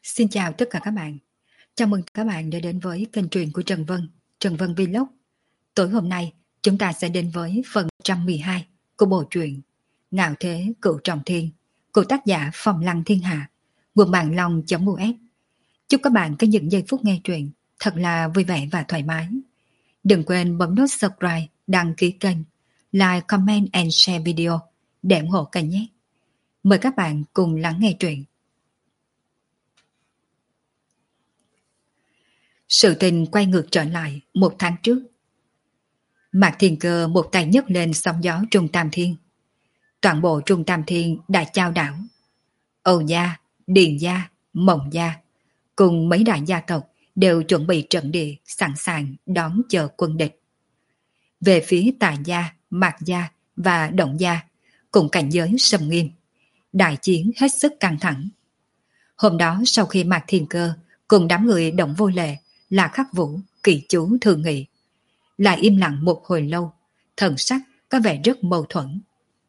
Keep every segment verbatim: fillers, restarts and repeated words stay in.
Xin chào tất cả các bạn. Chào mừng các bạn đã đến với kênh truyện của Trần Vân, Trần Vân Vlog. Tối hôm nay, chúng ta sẽ đến với phần một trăm mười hai của bộ truyện Ngạo Thế Cửu Trọng Thiên của tác giả Phong Lăng Thiên Hạ, nguồn bạn long.us. Chúc các bạn có những giây phút nghe truyện thật là vui vẻ và thoải mái. Đừng quên bấm nút subscribe, đăng ký kênh, like, comment and share video để ủng hộ kênh nhé. Mời các bạn cùng lắng nghe truyện. Sự tình quay ngược trở lại một tháng trước. Mạc Thiên Cơ một tay nhấc lên sóng gió Trung Tam Thiên. Toàn bộ Trung Tam Thiên đã chao đảo. Âu gia, Điền gia, Mộng gia cùng mấy đại gia tộc đều chuẩn bị trận địa sẵn sàng đón chờ quân địch. Về phía Tài gia, Mạc gia và Động gia cùng cảnh giới sầm nghiêm. Đại chiến hết sức căng thẳng. Hôm đó sau khi Mạc Thiên Cơ cùng đám người Động Vô Lệ, là Khắc Vũ, Kỳ Chú thường nghị, lại im lặng một hồi lâu, thần sắc có vẻ rất mâu thuẫn.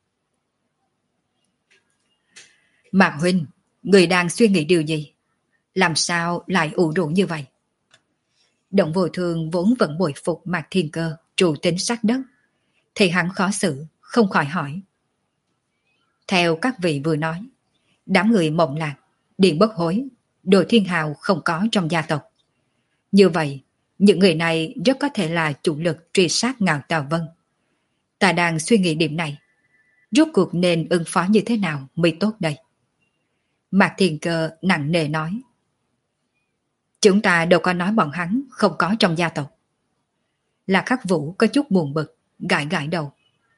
Mạc huynh, người đang suy nghĩ điều gì? Làm sao lại ủ rũ như vậy? Động Vô Thường vốn vẫn bội phục Mạc Thiên Cơ trụ tính sát đất, thì hắn khó xử, không khỏi hỏi. Theo các vị vừa nói, đám người Mộng Lạc, Điện Bất Hối, Đồ Thiên Hào không có trong gia tộc. Như vậy, những người này rất có thể là chủ lực truy sát Ngạo Tào Vân. Ta đang suy nghĩ điểm này. Rốt cuộc nên ứng phó như thế nào mới tốt đây? Mạc Thiên Cơ nặng nề nói. Chúng ta đâu có nói bọn hắn không có trong gia tộc. Là Khắc Vũ có chút buồn bực, gãi gãi đầu.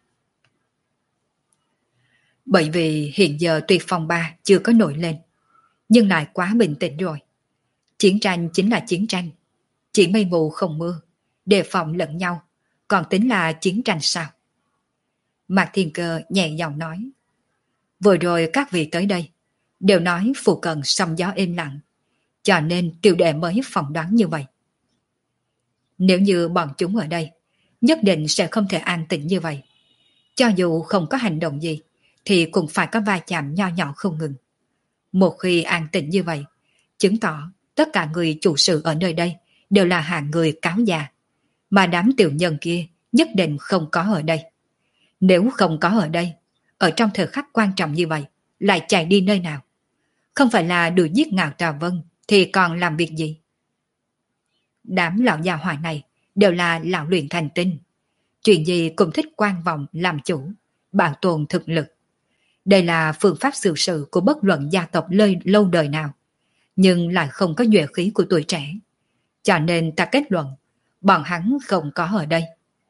Bởi vì hiện giờ tuy phong ba chưa có nổi lên, nhưng lại quá bình tĩnh rồi. Chiến tranh chính là chiến tranh. Chỉ mây mù không mưa, đề phòng lẫn nhau, còn tính là chiến tranh sao? Mạc Thiên Cơ nhẹ giọng nói. Vừa rồi các vị tới đây, đều nói phụ cận sóng gió êm lặng, cho nên tiểu đệ mới phỏng đoán như vậy. Nếu như bọn chúng ở đây, nhất định sẽ không thể an tĩnh như vậy. Cho dù không có hành động gì, thì cũng phải có va chạm nho nhỏ không ngừng. Một khi an tĩnh như vậy, chứng tỏ tất cả người chủ sự ở nơi đây đều là hạng người cáo già, mà đám tiểu nhân kia nhất định không có ở đây. Nếu không có ở đây, ở trong thời khắc quan trọng như vậy, lại chạy đi nơi nào? Không phải là đuổi giết Ngạo Tào Vân thì còn làm việc gì? Đám lão già hỏa này đều là lão luyện thành tinh. Chuyện gì cũng thích quan vọng làm chủ, bảo tồn thực lực. Đây là phương pháp xử sự của bất luận gia tộc lơi lâu đời nào, nhưng lại không có nhuệ khí của tuổi trẻ. Cho nên ta kết luận, bọn hắn không có ở đây.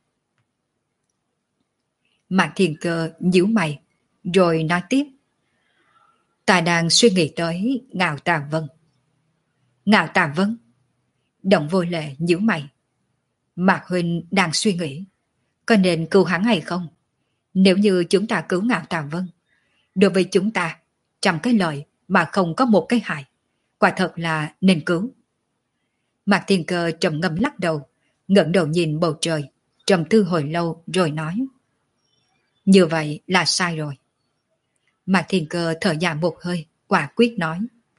Mạc Thiên Cơ nhíu mày, rồi nói tiếp. Ta đang suy nghĩ tới Ngạo Tào Vân. Ngạo Tào Vân? Động Vô Lệ nhíu mày. Mạc huynh đang suy nghĩ, có nên cứu hắn hay không? Nếu như chúng ta cứu Ngạo Tào Vân, đối với chúng ta, trăm cái lợi mà không có một cái hại, quả thật là nên cứu. Mạc Thiên Cơ trầm ngâm lắc đầu, ngẩng đầu nhìn bầu trời, trầm tư hồi lâu rồi nói. Như vậy là sai rồi. Mạc Thiên Cơ thở dài một hơi, quả quyết nói.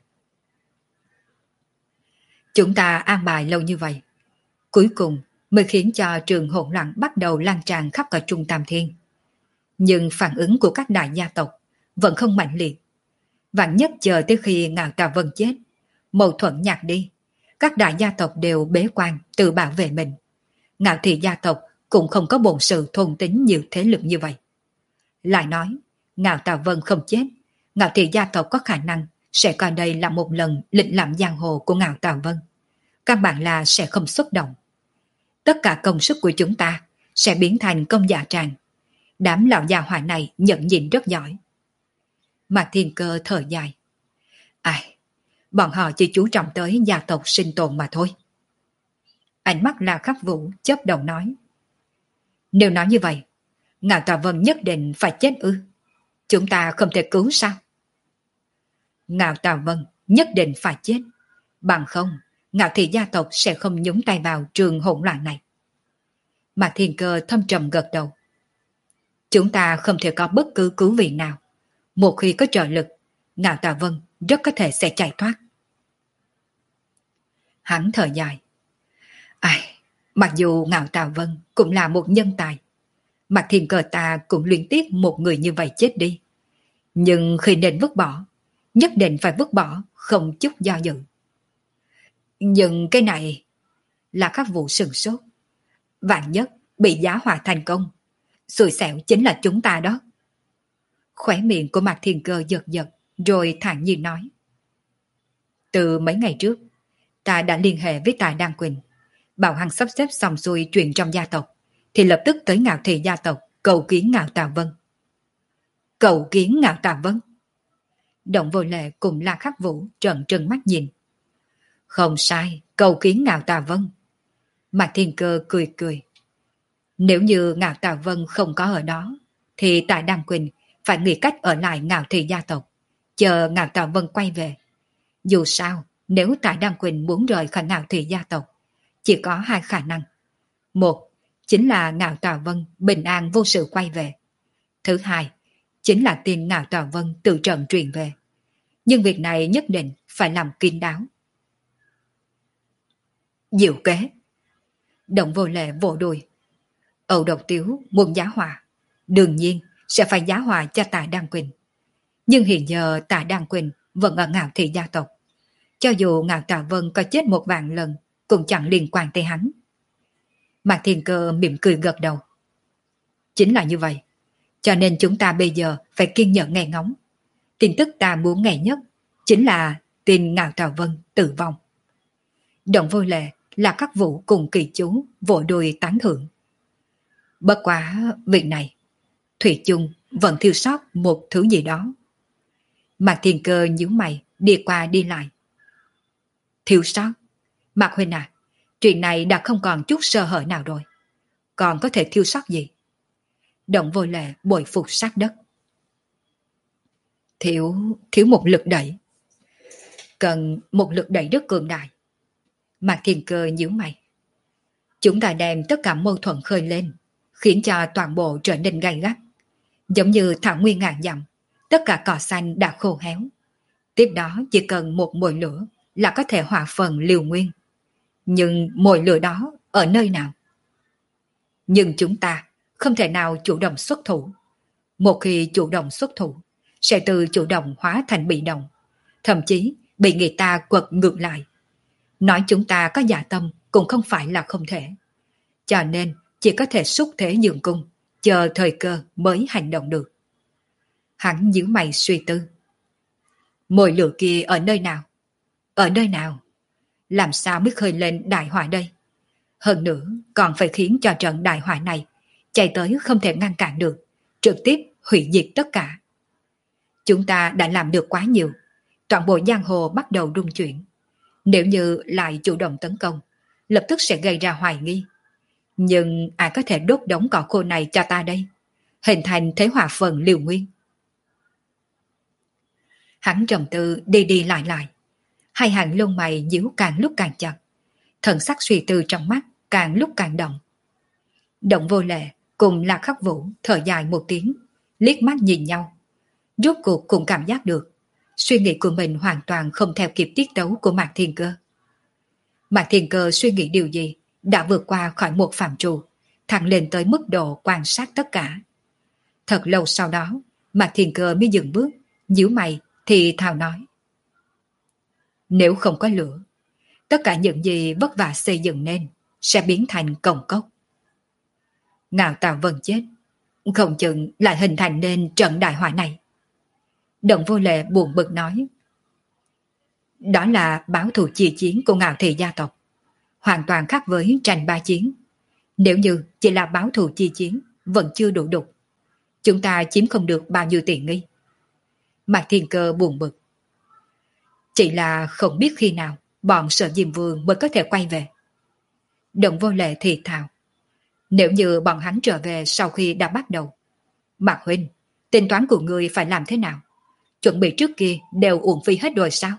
Chúng ta an bài lâu như vậy, cuối cùng mới khiến cho trường hỗn loạn bắt đầu lan tràn khắp cả Trung Tam Thiên. Nhưng phản ứng của các đại gia tộc vẫn không mạnh liệt. Vạn nhất chờ tới khi Ngạo Tào Vân chết, mâu thuẫn nhạt đi, các đại gia tộc đều bế quan tự bảo vệ mình. Ngạo Thị gia tộc cũng không có bổn sự thôn tính nhiều thế lực như vậy. Lại nói, Ngạo Tào Vân không chết, Ngạo Thị gia tộc có khả năng sẽ coi đây là một lần lịch lãm giang hồ của Ngạo Tào Vân. Các bạn là sẽ không xúc động. Tất cả công sức của chúng ta sẽ biến thành công dạ tràng. Đám lão già hỏa này nhận nhìn rất giỏi. Mạc Thiên Cơ thở dài. Ai, bọn họ chỉ chú trọng tới gia tộc sinh tồn mà thôi. Ánh mắt là Khắc Vũ chớp đầu nói. Nếu nói như vậy, Ngạo Tào Vân nhất định phải chết ư? Chúng ta không thể cứu sao? Ngạo Tào Vân nhất định phải chết. Bằng không, Ngạo Thị gia tộc sẽ không nhúng tay vào trường hỗn loạn này. Mạc Thiên Cơ thâm trầm gật đầu. Chúng ta không thể có bất cứ cứu viện nào. Một khi có trợ lực, Ngạo Tào Vân rất có thể sẽ chạy thoát. Hắn thở dài. Ai, mặc dù Ngạo Tào Vân cũng là một nhân tài, Mạc Thiên Cơ ta cũng luyến tiếc một người như vậy chết đi. Nhưng khi nên vứt bỏ, nhất định phải vứt bỏ, không chút do dự. Nhưng cái này là các vụ sừng sốt. Vạn nhất bị giá họa thành công, xui xẻo chính là chúng ta đó. Khóe miệng của Mạc Thiên Cơ giật giật, rồi thản nhiên nói. Từ mấy ngày trước, ta đã liên hệ với Tài Đan Quỳnh, bảo hắn sắp xếp xong xuôi chuyện trong gia tộc, thì lập tức tới Ngạo Thị gia tộc cầu kiến Ngạo Tào Vân. Cầu kiến Ngạo Tào Vân? Động Vô Lệ cùng La Khắc Vũ trợn trừng mắt nhìn. Không sai, cầu kiến Ngạo Tào Vân. Mạc Thiên Cơ cười cười. Nếu như Ngạo Tào Vân không có ở đó, thì Tài Đan Quỳnh phải nghĩ cách ở lại Ngạo Thị gia tộc, chờ Ngạo Tào Vân quay về. Dù sao, nếu Tài Đan Quỳnh muốn rời khỏi Ngạo Thị gia tộc, chỉ có hai khả năng. Một, chính là Ngạo Tào Vân bình an vô sự quay về. Thứ hai, chính là tin Ngạo Tào Vân tự trận truyền về. Nhưng việc này nhất định phải làm kín đáo. Diệu kế. Động Vô Lệ vỗ đùi. Âu Độc Tiếu muốn giá hòa, đương nhiên sẽ phải giá hòa cho Tài Đan Quỳnh. Nhưng hiện giờ Tài Đan Quỳnh vẫn ở Ngạo Thị gia tộc. Cho dù Ngạo Tào Vân có chết một vạn lần, cũng chẳng liên quan tới hắn. Mạc Thiên Cơ mỉm cười gật đầu. Chính là như vậy. Cho nên chúng ta bây giờ phải kiên nhẫn nghe ngóng. Tin tức ta muốn nghe nhất chính là tin Ngạo Tào Vân tử vong. Động Vô Lệ là các vũ cùng Kỳ Chú vỗ đùi tán thưởng. Bất quá việc này, thủy chung vẫn thiếu sót một thứ gì đó. Mạc Thiên Cơ nhíu mày đi qua đi lại. Thiếu sót? Mạc huynh à, chuyện này đã không còn chút sơ hở nào rồi. Còn có thể thiếu sót gì? Động Vô Lệ bội phục sát đất. Thiếu, thiếu một lực đẩy. Cần một lực đẩy rất cường đại. Mạc Thiên Cơ nhíu mày. Chúng ta đem tất cả mâu thuẫn khơi lên, khiến cho toàn bộ trở nên gay gắt. Giống như thảo nguyên ngàn dặm, tất cả cỏ xanh đã khô héo. Tiếp đó chỉ cần một mồi lửa là có thể hòa phần liều nguyên. Nhưng mồi lửa đó ở nơi nào? Nhưng chúng ta không thể nào chủ động xuất thủ. Một khi chủ động xuất thủ, sẽ từ chủ động hóa thành bị động, thậm chí bị người ta quật ngược lại. Nói chúng ta có dạ tâm cũng không phải là không thể. Cho nên chỉ có thể xúc thế nhường cung, chờ thời cơ mới hành động được. Hắn nhíu mày suy tư. Mồi lửa kia ở nơi nào? Ở nơi nào? Làm sao mới khơi lên đại hỏa đây? Hơn nữa còn phải khiến cho trận đại hỏa này chạy tới không thể ngăn cản được, trực tiếp hủy diệt tất cả. Chúng ta đã làm được quá nhiều, toàn bộ giang hồ bắt đầu rung chuyển. Nếu như lại chủ động tấn công, lập tức sẽ gây ra hoài nghi. Nhưng ai có thể đốt đống cỏ khô này cho ta đây? Hình thành thế hỏa phần liều nguyên. Hắn trầm tư đi đi lại lại. Hai hàng lông mày nhíu càng lúc càng chặt. Thần sắc suy tư trong mắt càng lúc càng động. Động Vô Lệ cùng Lạc Khắc Vũ thở dài một tiếng, liếc mắt nhìn nhau. Rốt cuộc cũng cảm giác được suy nghĩ của mình hoàn toàn không theo kịp tiết tấu của Mạc Thiên Cơ. Mạc Thiên Cơ suy nghĩ điều gì đã vượt qua khỏi một phạm trù, thẳng lên tới mức độ quan sát tất cả. Thật lâu sau đó, Mạc Thiên Cơ mới dừng bước, nhíu mày thì thào nói. Nếu không có lửa, tất cả những gì vất vả xây dựng nên sẽ biến thành cồng cốc. Ngạo Tào Vân chết, không chừng lại hình thành nên trận đại hỏa này. Động Vô Lệ buồn bực nói. Đó là báo thù chi chiến của Ngạo Thị gia tộc, hoàn toàn khác với tranh ba chiến. Nếu như chỉ là báo thù chi chiến, vẫn chưa đủ đục. Chúng ta chiếm không được bao nhiêu tiện nghi. Mạc Thiên Cơ buồn bực. Chỉ là không biết khi nào bọn Sở Diêm Vương mới có thể quay về. Động Vô Lệ thì thào. Nếu như bọn hắn trở về sau khi đã bắt đầu, Mạc huynh, tính toán của ngươi phải làm thế nào? Chuẩn bị trước kia đều uổng phí hết rồi sao?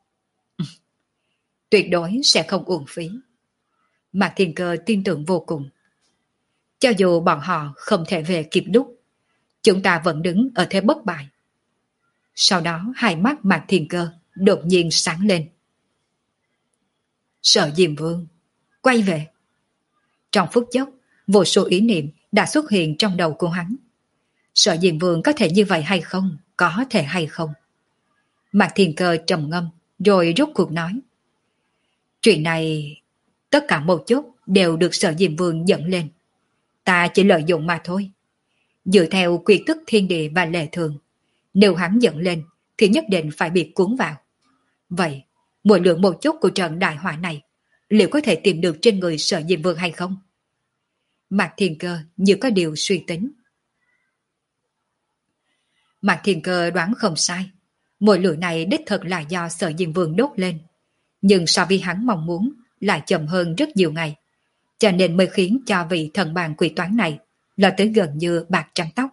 Tuyệt đối sẽ không uổng phí. Mạc Thiên Cơ tin tưởng vô cùng. Cho dù bọn họ không thể về kịp lúc, chúng ta vẫn đứng ở thế bất bại. Sau đó hai mắt Mạc Thiên Cơ đột nhiên sáng lên. Sợ Diêm Vương, quay về. Trong phút chốc, vô số ý niệm đã xuất hiện trong đầu của hắn. Sợ Diêm Vương có thể như vậy hay không? Có thể hay không? Mạc Thiên Cơ trầm ngâm, rồi rút cuộc nói. Chuyện này, tất cả một chút đều được Sợ Diêm Vương dẫn lên. Ta chỉ lợi dụng mà thôi. Dựa theo quy tắc thiên địa và lệ thường, nếu hắn dẫn lên thì nhất định phải bị cuốn vào. Vậy, mùi lượng một chút của trận đại họa này liệu có thể tìm được trên người Sợ Diêm Vương hay không? Mạc Thiên Cơ như có điều suy tính. Mạc Thiên Cơ đoán không sai. Mùi lửa này đích thực là do Sợ Diêm Vương đốt lên. Nhưng so với hắn mong muốn lại chậm hơn rất nhiều ngày. Cho nên mới khiến cho vị thần bàn quỷ toán này là tới gần như bạc trắng tóc.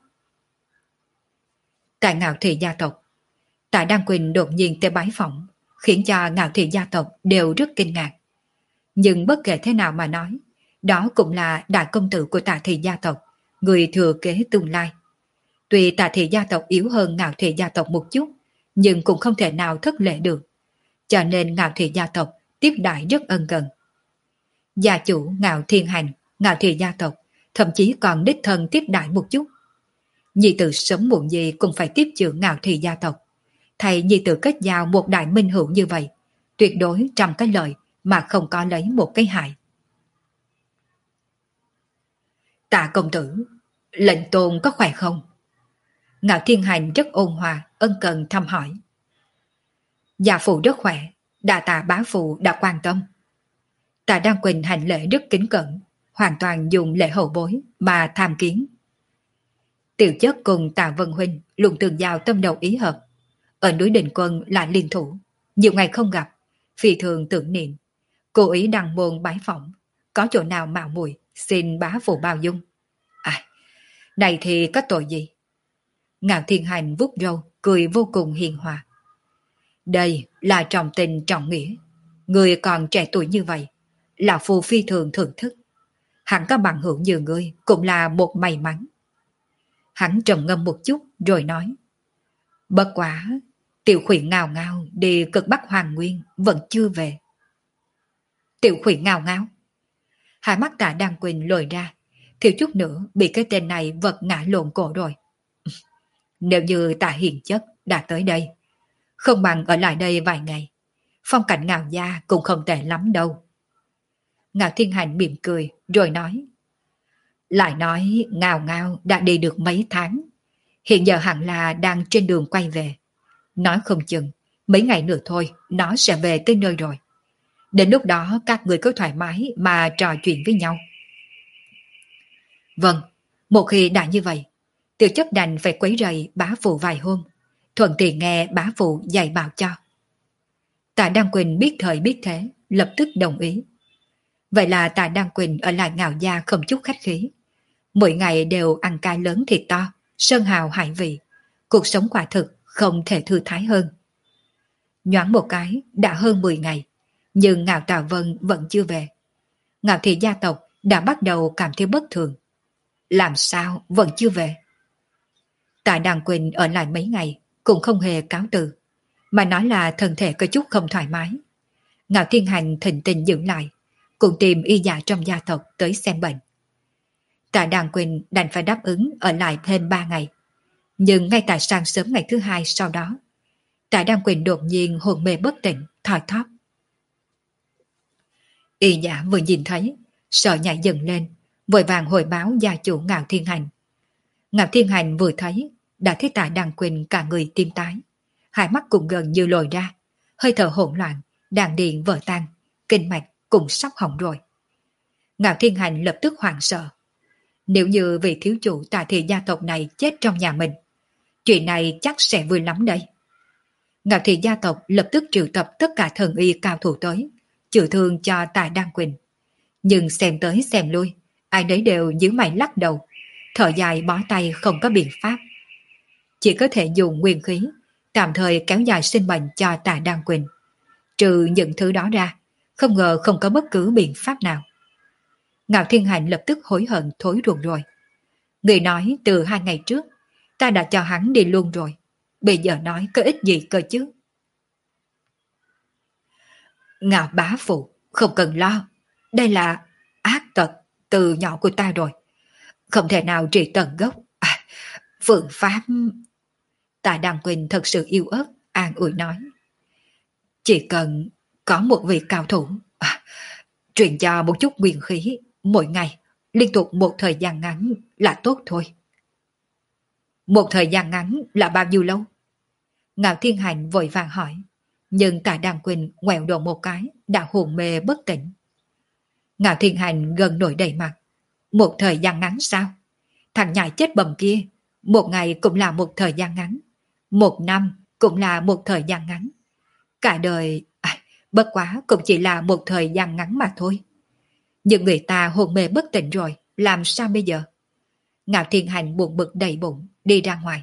Tại Ngạo Thị gia tộc, Tạ Đăng Quỳnh đột nhiên tới bái phỏng, khiến cho Ngạo Thị gia tộc đều rất kinh ngạc. Nhưng bất kể thế nào mà nói, đó cũng là đại công tử của Tạ Thị gia tộc, người thừa kế tương lai. Tuy Tạ Thị gia tộc yếu hơn Ngạo Thị gia tộc một chút, nhưng cũng không thể nào thất lễ được. Cho nên Ngạo Thị gia tộc tiếp đãi rất ân cần. Gia chủ Ngạo Thiên Hành, Ngạo Thị gia tộc thậm chí còn đích thân tiếp đãi một chút. Nhi tử sớm muộn gì cũng phải tiếp trưởng Ngạo Thị gia tộc. Thầy nhi tử kết giao một đại minh hữu như vậy, tuyệt đối trăm cái lợi mà không có lấy một cái hại. Tạ công tử, lệnh tôn có khỏe không? Ngạo Thiên Hành rất ôn hòa, ân cần thăm hỏi. Gia phụ rất khỏe, đa tạ bá phụ đã quan tâm. Tạ Đăng Quỳnh hành lễ rất kính cẩn, hoàn toàn dùng lễ hậu bối mà tham kiến. Tiểu chất cùng Tạ Vân Huynh luôn tương giao tâm đầu ý hợp. Ở núi Đình Quân là liên thủ, nhiều ngày không gặp, phi thường tưởng niệm. Cố ý đăng môn bái phỏng, có chỗ nào mạo muội xin bá phụ bao dung. À, này thì có tội gì? Ngạo Thiên Hành vuốt râu, cười vô cùng hiền hòa. Đây là trọng tình trọng nghĩa. Người còn trẻ tuổi như vậy, lão phu phi thường thưởng thức. Hẳn có bằng hữu như ngươi cũng là một may mắn. Hắn trầm ngâm một chút rồi nói. Bất quá, Tiểu Khuyển ngào ngao đi cực Bắc Hoàng Nguyên vẫn chưa về. Tiểu Khuyển ngào ngao. Hai mắt Tạ Đăng Quỳnh lồi ra, thiếu chút nữa bị cái tên này vật ngã lộn cổ rồi. Nếu như Tạ Hiền Chất đã tới đây, không bằng ở lại đây vài ngày. Phong cảnh Ngạo gia cũng không tệ lắm đâu. Ngạo Thiên Hành mỉm cười rồi nói. Lại nói Ngào Ngao đã đi được mấy tháng, hiện giờ hẳn là đang trên đường quay về. Nói không chừng mấy ngày nữa thôi nó sẽ về tới nơi rồi. Đến lúc đó các người cứ thoải mái mà trò chuyện với nhau. Vâng, một khi đã như vậy, tiểu chất đành phải quấy rầy bá phụ vài hôm, thuận tiện nghe bá phụ dạy bảo cho. Tạ Đăng Quỳnh biết thời biết thế, lập tức đồng ý. Vậy là Tạ Đăng Quỳnh ở lại Ngạo gia không chút khách khí. Mỗi ngày đều ăn cay lớn thịt to, sơn hào hải vị. Cuộc sống quả thực không thể thư thái hơn. Nhoáng một cái đã hơn mười ngày, nhưng Ngạo Tà Vân vẫn chưa về. Ngạo Thị gia tộc đã bắt đầu cảm thấy bất thường. Làm sao vẫn chưa về? Tạ Đăng Quỳnh ở lại mấy ngày cũng không hề cáo từ, mà nói là thân thể có chút không thoải mái. Ngạo Thiên Hành thịnh tình giữ lại, cùng tìm y giả trong gia tộc tới xem bệnh. Tạ Đăng Quỳnh đành phải đáp ứng ở lại thêm ba ngày. Nhưng ngay tại sáng sớm ngày thứ hai sau đó, Tạ Đăng Quỳnh đột nhiên hôn mê bất tỉnh, thoi thóp. Y giả vừa nhìn thấy, sợ nhảy dần lên, vội vàng hồi báo gia chủ Ngạo Thiên Hành. Ngạo Thiên Hành vừa thấy, đã thấy Tạ Đăng Quỳnh cả người tim tái, hai mắt cũng gần như lồi ra, hơi thở hỗn loạn, đàn điện vỡ tan, kinh mạch cũng sắp hỏng rồi. Ngạo Thiên Hành lập tức hoảng sợ. Nếu như vị thiếu chủ Tạ Thị gia tộc này chết trong nhà mình, chuyện này chắc sẽ vui lắm đây. Ngạo Thị gia tộc lập tức triệu tập tất cả thần y cao thủ tới, chữa thương cho Tạ Đăng Quỳnh. Nhưng xem tới xem lui, ai nấy đều nhíu mày lắc đầu, thở dài bó tay không có biện pháp. Chỉ có thể dùng nguyên khí, tạm thời kéo dài sinh mệnh cho Tạ Đăng Quỳnh. Trừ những thứ đó ra, không ngờ không có bất cứ biện pháp nào. Ngạo Thiên Hành lập tức hối hận thối ruột rồi. Người nói từ hai ngày trước, ta đã cho hắn đi luôn rồi. Bây giờ nói có ích gì cơ chứ? Ngạo bá phụ, Không cần lo, đây là ác tật từ nhỏ của ta rồi, không thể nào trị tận gốc. À, phương pháp... Tạ Đăng Quỳnh thật sự yêu ớt, an ủi nói. Chỉ cần có một vị cao thủ, à, truyền cho một chút nguyên khí, mỗi ngày, liên tục một thời gian ngắn là tốt thôi. Một thời gian ngắn là bao nhiêu lâu? Ngạo Thiên Hành vội vàng hỏi, nhưng Tạ Đăng Quỳnh ngoẹo đầu một cái, đã hồn mê bất tỉnh. Ngạo Thiên Hành gần nổi đầy mặt. Một thời gian ngắn sao? Thằng nhãi chết bầm kia, một ngày cũng là một thời gian ngắn, một năm cũng là một thời gian ngắn. Cả đời, à, bất quá cũng chỉ là một thời gian ngắn mà thôi. Nhưng người ta hồn mê bất tỉnh rồi, làm sao bây giờ? Ngạo Thiên Hành buồn bực đầy bụng, đi ra ngoài.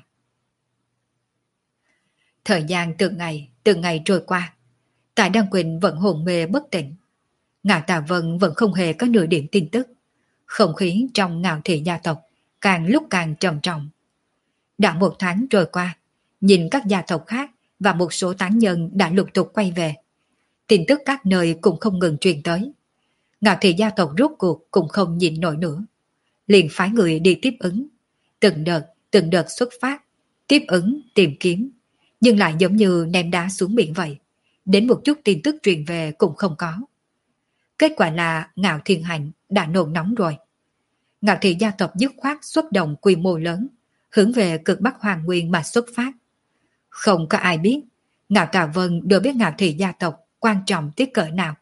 Thời gian từng ngày, từng ngày trôi qua, Tạ Đăng Quỳnh vẫn hồn mê bất tỉnh. Ngạo Tà Vân vẫn không hề có nửa điểm tin tức. Không khí trong Ngạo thị gia tộc càng lúc càng trầm trọng. Đã một tháng trôi qua, nhìn các gia tộc khác và một số tán nhân đã lục tục quay về. Tin tức các nơi cũng không ngừng truyền tới. Ngạo thị gia tộc rốt cuộc cũng không nhịn nổi nữa. Liền phái người đi tiếp ứng. Từng đợt, từng đợt xuất phát, tiếp ứng, tìm kiếm. Nhưng lại giống như ném đá xuống biển vậy. Đến một chút tin tức truyền về cũng không có. Kết quả là Ngạo Thiên Hành đã nôn nóng rồi. Ngạo thị gia tộc dứt khoát xuất động quy mô lớn, hướng về cực Bắc Hoàng Nguyên mà xuất phát. Không có ai biết Ngạo Tà Vân đều biết Ngạo thị gia tộc quan trọng tới cỡ nào.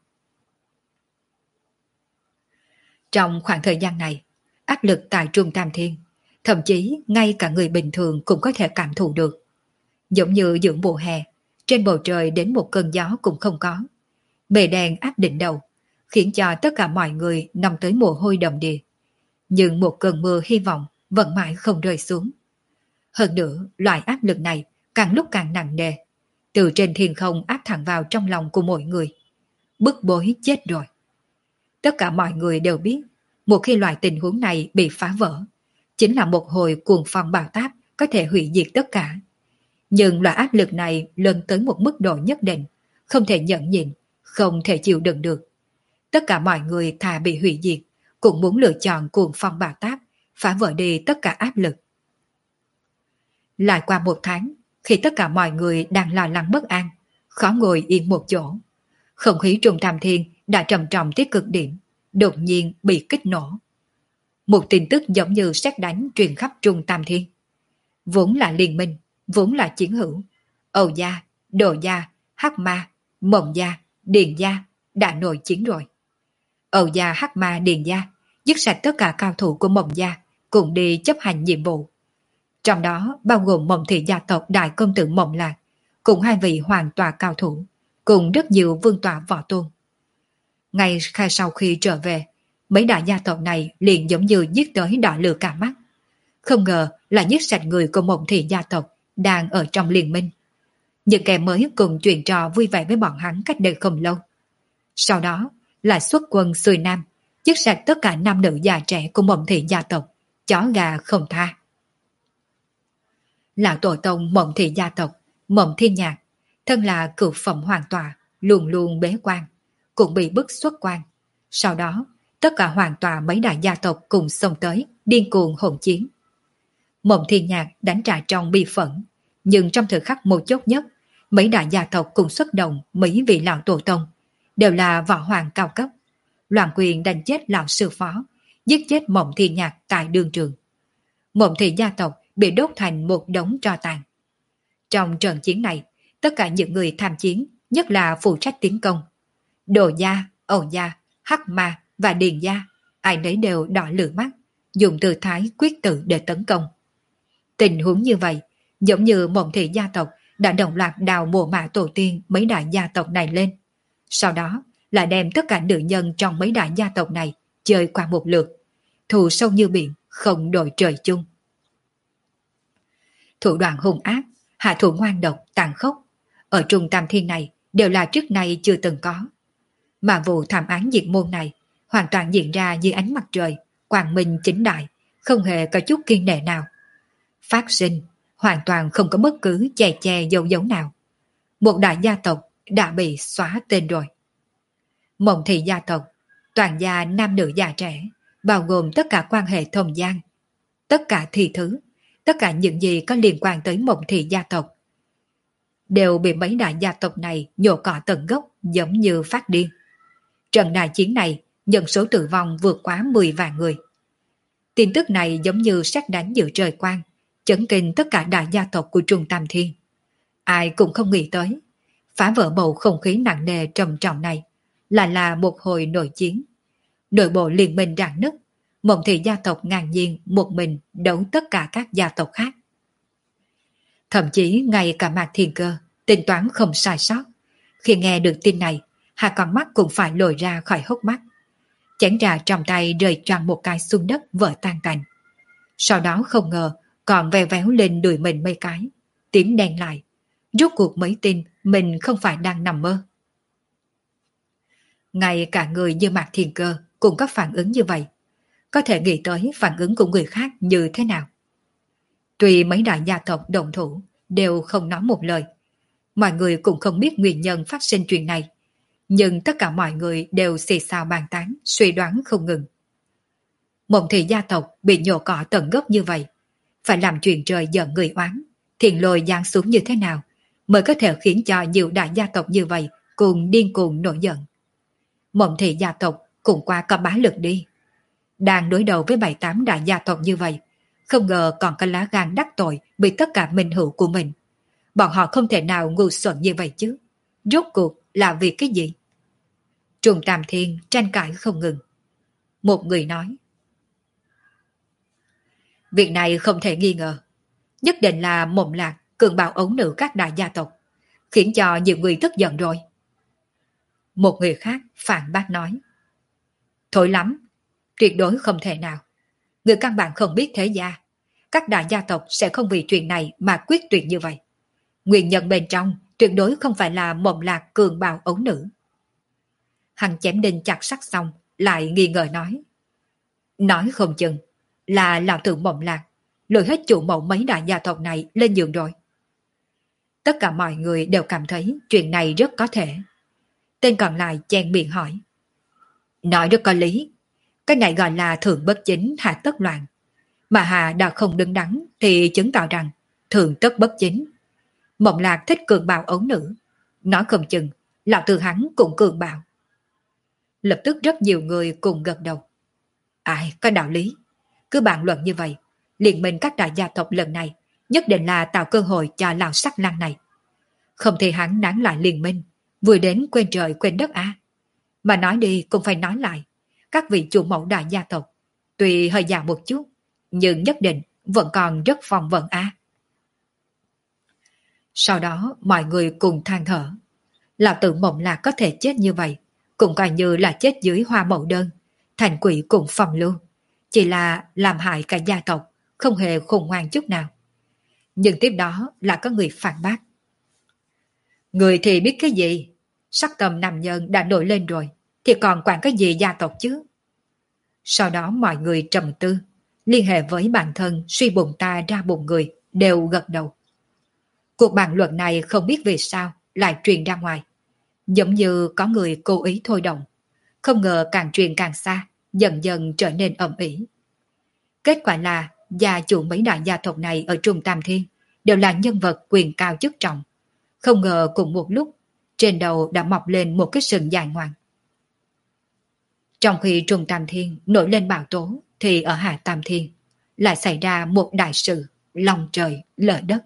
Trong khoảng thời gian này, áp lực tại Trung Tam Thiên, thậm chí ngay cả người bình thường cũng có thể cảm thụ được. Giống như giữa mùa hè, trên bầu trời đến một cơn gió cũng không có. Bề đèn áp đỉnh đầu, khiến cho tất cả mọi người nằm tới mồ hôi đầm đìa. Nhưng một cơn mưa hy vọng vẫn mãi không rơi xuống. Hơn nữa, loại áp lực này càng lúc càng nặng nề, từ trên thiên không áp thẳng vào trong lòng của mỗi người. Bức bối chết rồi. Tất cả mọi người đều biết, một khi loại tình huống này bị phá vỡ, chính là một hồi cuồng phong bão táp có thể hủy diệt tất cả. Nhưng loại áp lực này lên tới một mức độ nhất định, không thể nhẫn nhịn, không thể chịu đựng được. Tất cả mọi người thà bị hủy diệt, cũng muốn lựa chọn cuồng phong bão táp, phá vỡ đi tất cả áp lực. Lại qua một tháng, khi tất cả mọi người đang lo lắng bất an, khó ngồi yên một chỗ, không khí Trung Tam Thiên đã trầm trọng tới cực điểm, đột nhiên bị kích nổ. Một tin tức giống như sét đánh truyền khắp Trung Tam Thiên. Vốn là liên minh, vốn là chiến hữu, Âu gia, Đồ gia, Hắc Ma, Mộng gia, Điền gia đã nổi chiến rồi. Âu gia, Hắc Ma, Điền gia dứt sạch tất cả cao thủ của Mộng gia, cùng đi chấp hành nhiệm vụ. Trong đó bao gồm Mộng thị gia tộc đại công tử Mộng Lạc, cùng hai vị hoàng tòa cao thủ, cùng rất nhiều vương tọa võ tôn. Ngay khai sau khi trở về, mấy đại gia tộc này liền giống như giết tới đỏ lửa cả mắt. Không ngờ là giết sạch người của Mộng thị gia tộc đang ở trong liên minh. Những kẻ mới cùng chuyện trò vui vẻ với bọn hắn cách đây không lâu. Sau đó là xuất quân xuôi nam, giết sạch tất cả nam nữ già trẻ của Mộng thị gia tộc, chó gà không tha. Lão tổ tông Mộng thị gia tộc, Mộng Thiên Nhạc, thân là cựu phẩm hoàng tòa, luôn luôn bế quan, cũng bị bức xuất quan. Sau đó, tất cả hoàng tòa mấy đại gia tộc cùng xông tới, điên cuồng hỗn chiến. Mộng Thiên Nhạc đánh trả trong bi phẫn, nhưng trong thời khắc mấu chốt nhất, mấy đại gia tộc cùng xuất động mấy vị lão tổ tông, đều là võ hoàng cao cấp. Loạn quyền đánh chết lão sư phó, giết chết Mộng Thiên Nhạc tại đường trường. Mộng thị gia tộc bị đốt thành một đống tro tàn. Trong trận chiến này, tất cả những người tham chiến, nhất là phụ trách tiến công, Đồ gia, Âu gia, Hắc Ma và Điền gia, ai nấy đều đỏ lửa mắt, dùng tư thái quyết tử để tấn công. Tình huống như vậy, giống như Mộng thị gia tộc đã đồng loạt đào mộ mã tổ tiên mấy đại gia tộc này lên. Sau đó là đem tất cả nữ nhân trong mấy đại gia tộc này chơi qua một lượt, thù sâu như biển, không đổi trời chung. Thủ đoạn hung ác, hạ thủ ngoan độc, tàn khốc, ở Trung Tam Thiên này đều là trước nay chưa từng có. Mà vụ thảm án diệt môn này hoàn toàn diễn ra dưới ánh mặt trời, quang minh chính đại, không hề có chút kiêng nể nào. Phát sinh, hoàn toàn không có bất cứ che che dấu dấu nào. Một đại gia tộc đã bị xóa tên rồi. Mộng thị gia tộc, toàn gia nam nữ già trẻ, bao gồm tất cả quan hệ thông gian, tất cả thị thứ, tất cả những gì có liên quan tới mộng thị gia tộc, đều bị mấy đại gia tộc này nhổ cỏ tận gốc giống như phát điên. Trận đại chiến này, nhân số tử vong vượt quá mười vạn người. Tin tức này giống như sét đánh giữa trời quang, chấn kinh tất cả đại gia tộc của Trung Tam Thiên. Ai cũng không nghĩ tới, phá vỡ bầu không khí nặng nề trầm trọng này, là là một hồi nội chiến. Nội bộ liên minh rạn nứt, mộng thị gia tộc ngang nhiên một mình đấu tất cả các gia tộc khác. Thậm chí ngay cả Mạc Thiên Cơ, tính toán không sai sót. Khi nghe được tin này, hai con mắt cũng phải lồi ra khỏi hốc mắt. Chén trà trong tay rơi choàng một cái xuống đất vỡ tan tành. Sau đó không ngờ còn ve véo lên đùi mình mấy cái, tím đen lại. Rốt cuộc mới tin mình không phải đang nằm mơ. Ngay cả người như Mạc Thiên Cơ cũng có phản ứng như vậy. Có thể nghĩ tới phản ứng của người khác như thế nào. Tuy mấy đại gia tộc động thủ đều không nói một lời, mọi người cũng không biết nguyên nhân phát sinh chuyện này, nhưng tất cả mọi người đều xì xào bàn tán, suy đoán không ngừng. Mộng thị gia tộc bị nhổ cỏ tận gốc như vậy, phải làm chuyện trời giận người oán, thiền lôi giáng xuống như thế nào mới có thể khiến cho nhiều đại gia tộc như vậy cùng điên cuồng nổi giận. Mộng thị gia tộc cũng qua có bá lực đi. Đang đối đầu với bảy tám đại gia tộc như vậy, không ngờ còn có lá gan đắc tội bị tất cả minh hữu của mình. Bọn họ không thể nào ngu xuẩn như vậy chứ. Rốt cuộc là vì cái gì? Trung Tam Thiên tranh cãi không ngừng. Một người nói, việc này không thể nghi ngờ. Nhất định là Mộng Lạc cường bạo ấu nữ các đại gia tộc, khiến cho nhiều người tức giận rồi. Một người khác phản bác nói, thôi lắm, tuyệt đối không thể nào. Người căn bản không biết thế gia, các đại gia tộc sẽ không vì chuyện này mà quyết tuyệt như vậy. Nguyên nhân bên trong tuyệt đối không phải là Mộng Lạc cường bạo ấu nữ. Hắn chém đinh chặt sắt xong, lại nghi ngờ nói, nói không chừng là lão tử Mộng Lạc lôi hết chủ mẫu mấy đại gia tộc này lên giường rồi. Tất cả mọi người đều cảm thấy chuyện này rất có thể. Tên còn lại chen miệng hỏi, nói rất có lý. Cái này gọi là thượng bất chính hạ tất loạn. Mà Hà đã không đứng đắn thì chứng tỏ rằng thượng tất bất chính. Mộng Lạc thích cường bạo ấu nữ, nói không chừng lão tử hắn cũng cường bạo. Lập tức rất nhiều người cùng gật đầu. Ai có đạo lý. Cứ bàn luận như vậy, liên minh các đại gia tộc lần này nhất định là tạo cơ hội cho lão sắc lang này. Không thì hắn nán lại liên minh, vừa đến quên trời quên đất à. Mà nói đi cũng phải nói lại, các vị chủ mẫu đại gia tộc tuy hơi già một chút, nhưng nhất định vẫn còn rất phong vận à. Sau đó mọi người cùng than thở. Lão tử Mộng Lạc có thể chết như vậy, cũng coi như là chết dưới hoa mẫu đơn, thành quỷ cùng phòng lưu. Chỉ là làm hại cả gia tộc, không hề khôn ngoan chút nào. Nhưng tiếp đó là có người phản bác. Người thì biết cái gì? Sắc tâm nam nhân đã nổi lên rồi, thì còn quản cái gì gia tộc chứ? Sau đó mọi người trầm tư, liên hệ với bản thân suy bụng ta ra bụng người, đều gật đầu. Cuộc bàn luận này không biết vì sao lại truyền ra ngoài. Giống như có người cố ý thôi động. Không ngờ càng truyền càng xa, dần dần trở nên ầm ĩ. Kết quả là gia chủ mấy đại gia tộc này ở Trung Tam Thiên đều là nhân vật quyền cao chức trọng. Không ngờ cùng một lúc, trên đầu đã mọc lên một cái sừng dài ngoằng. Trong khi Trung Tam Thiên nổi lên bão tố, thì ở Hạ Tam Thiên lại xảy ra một đại sự, lòng trời lở đất.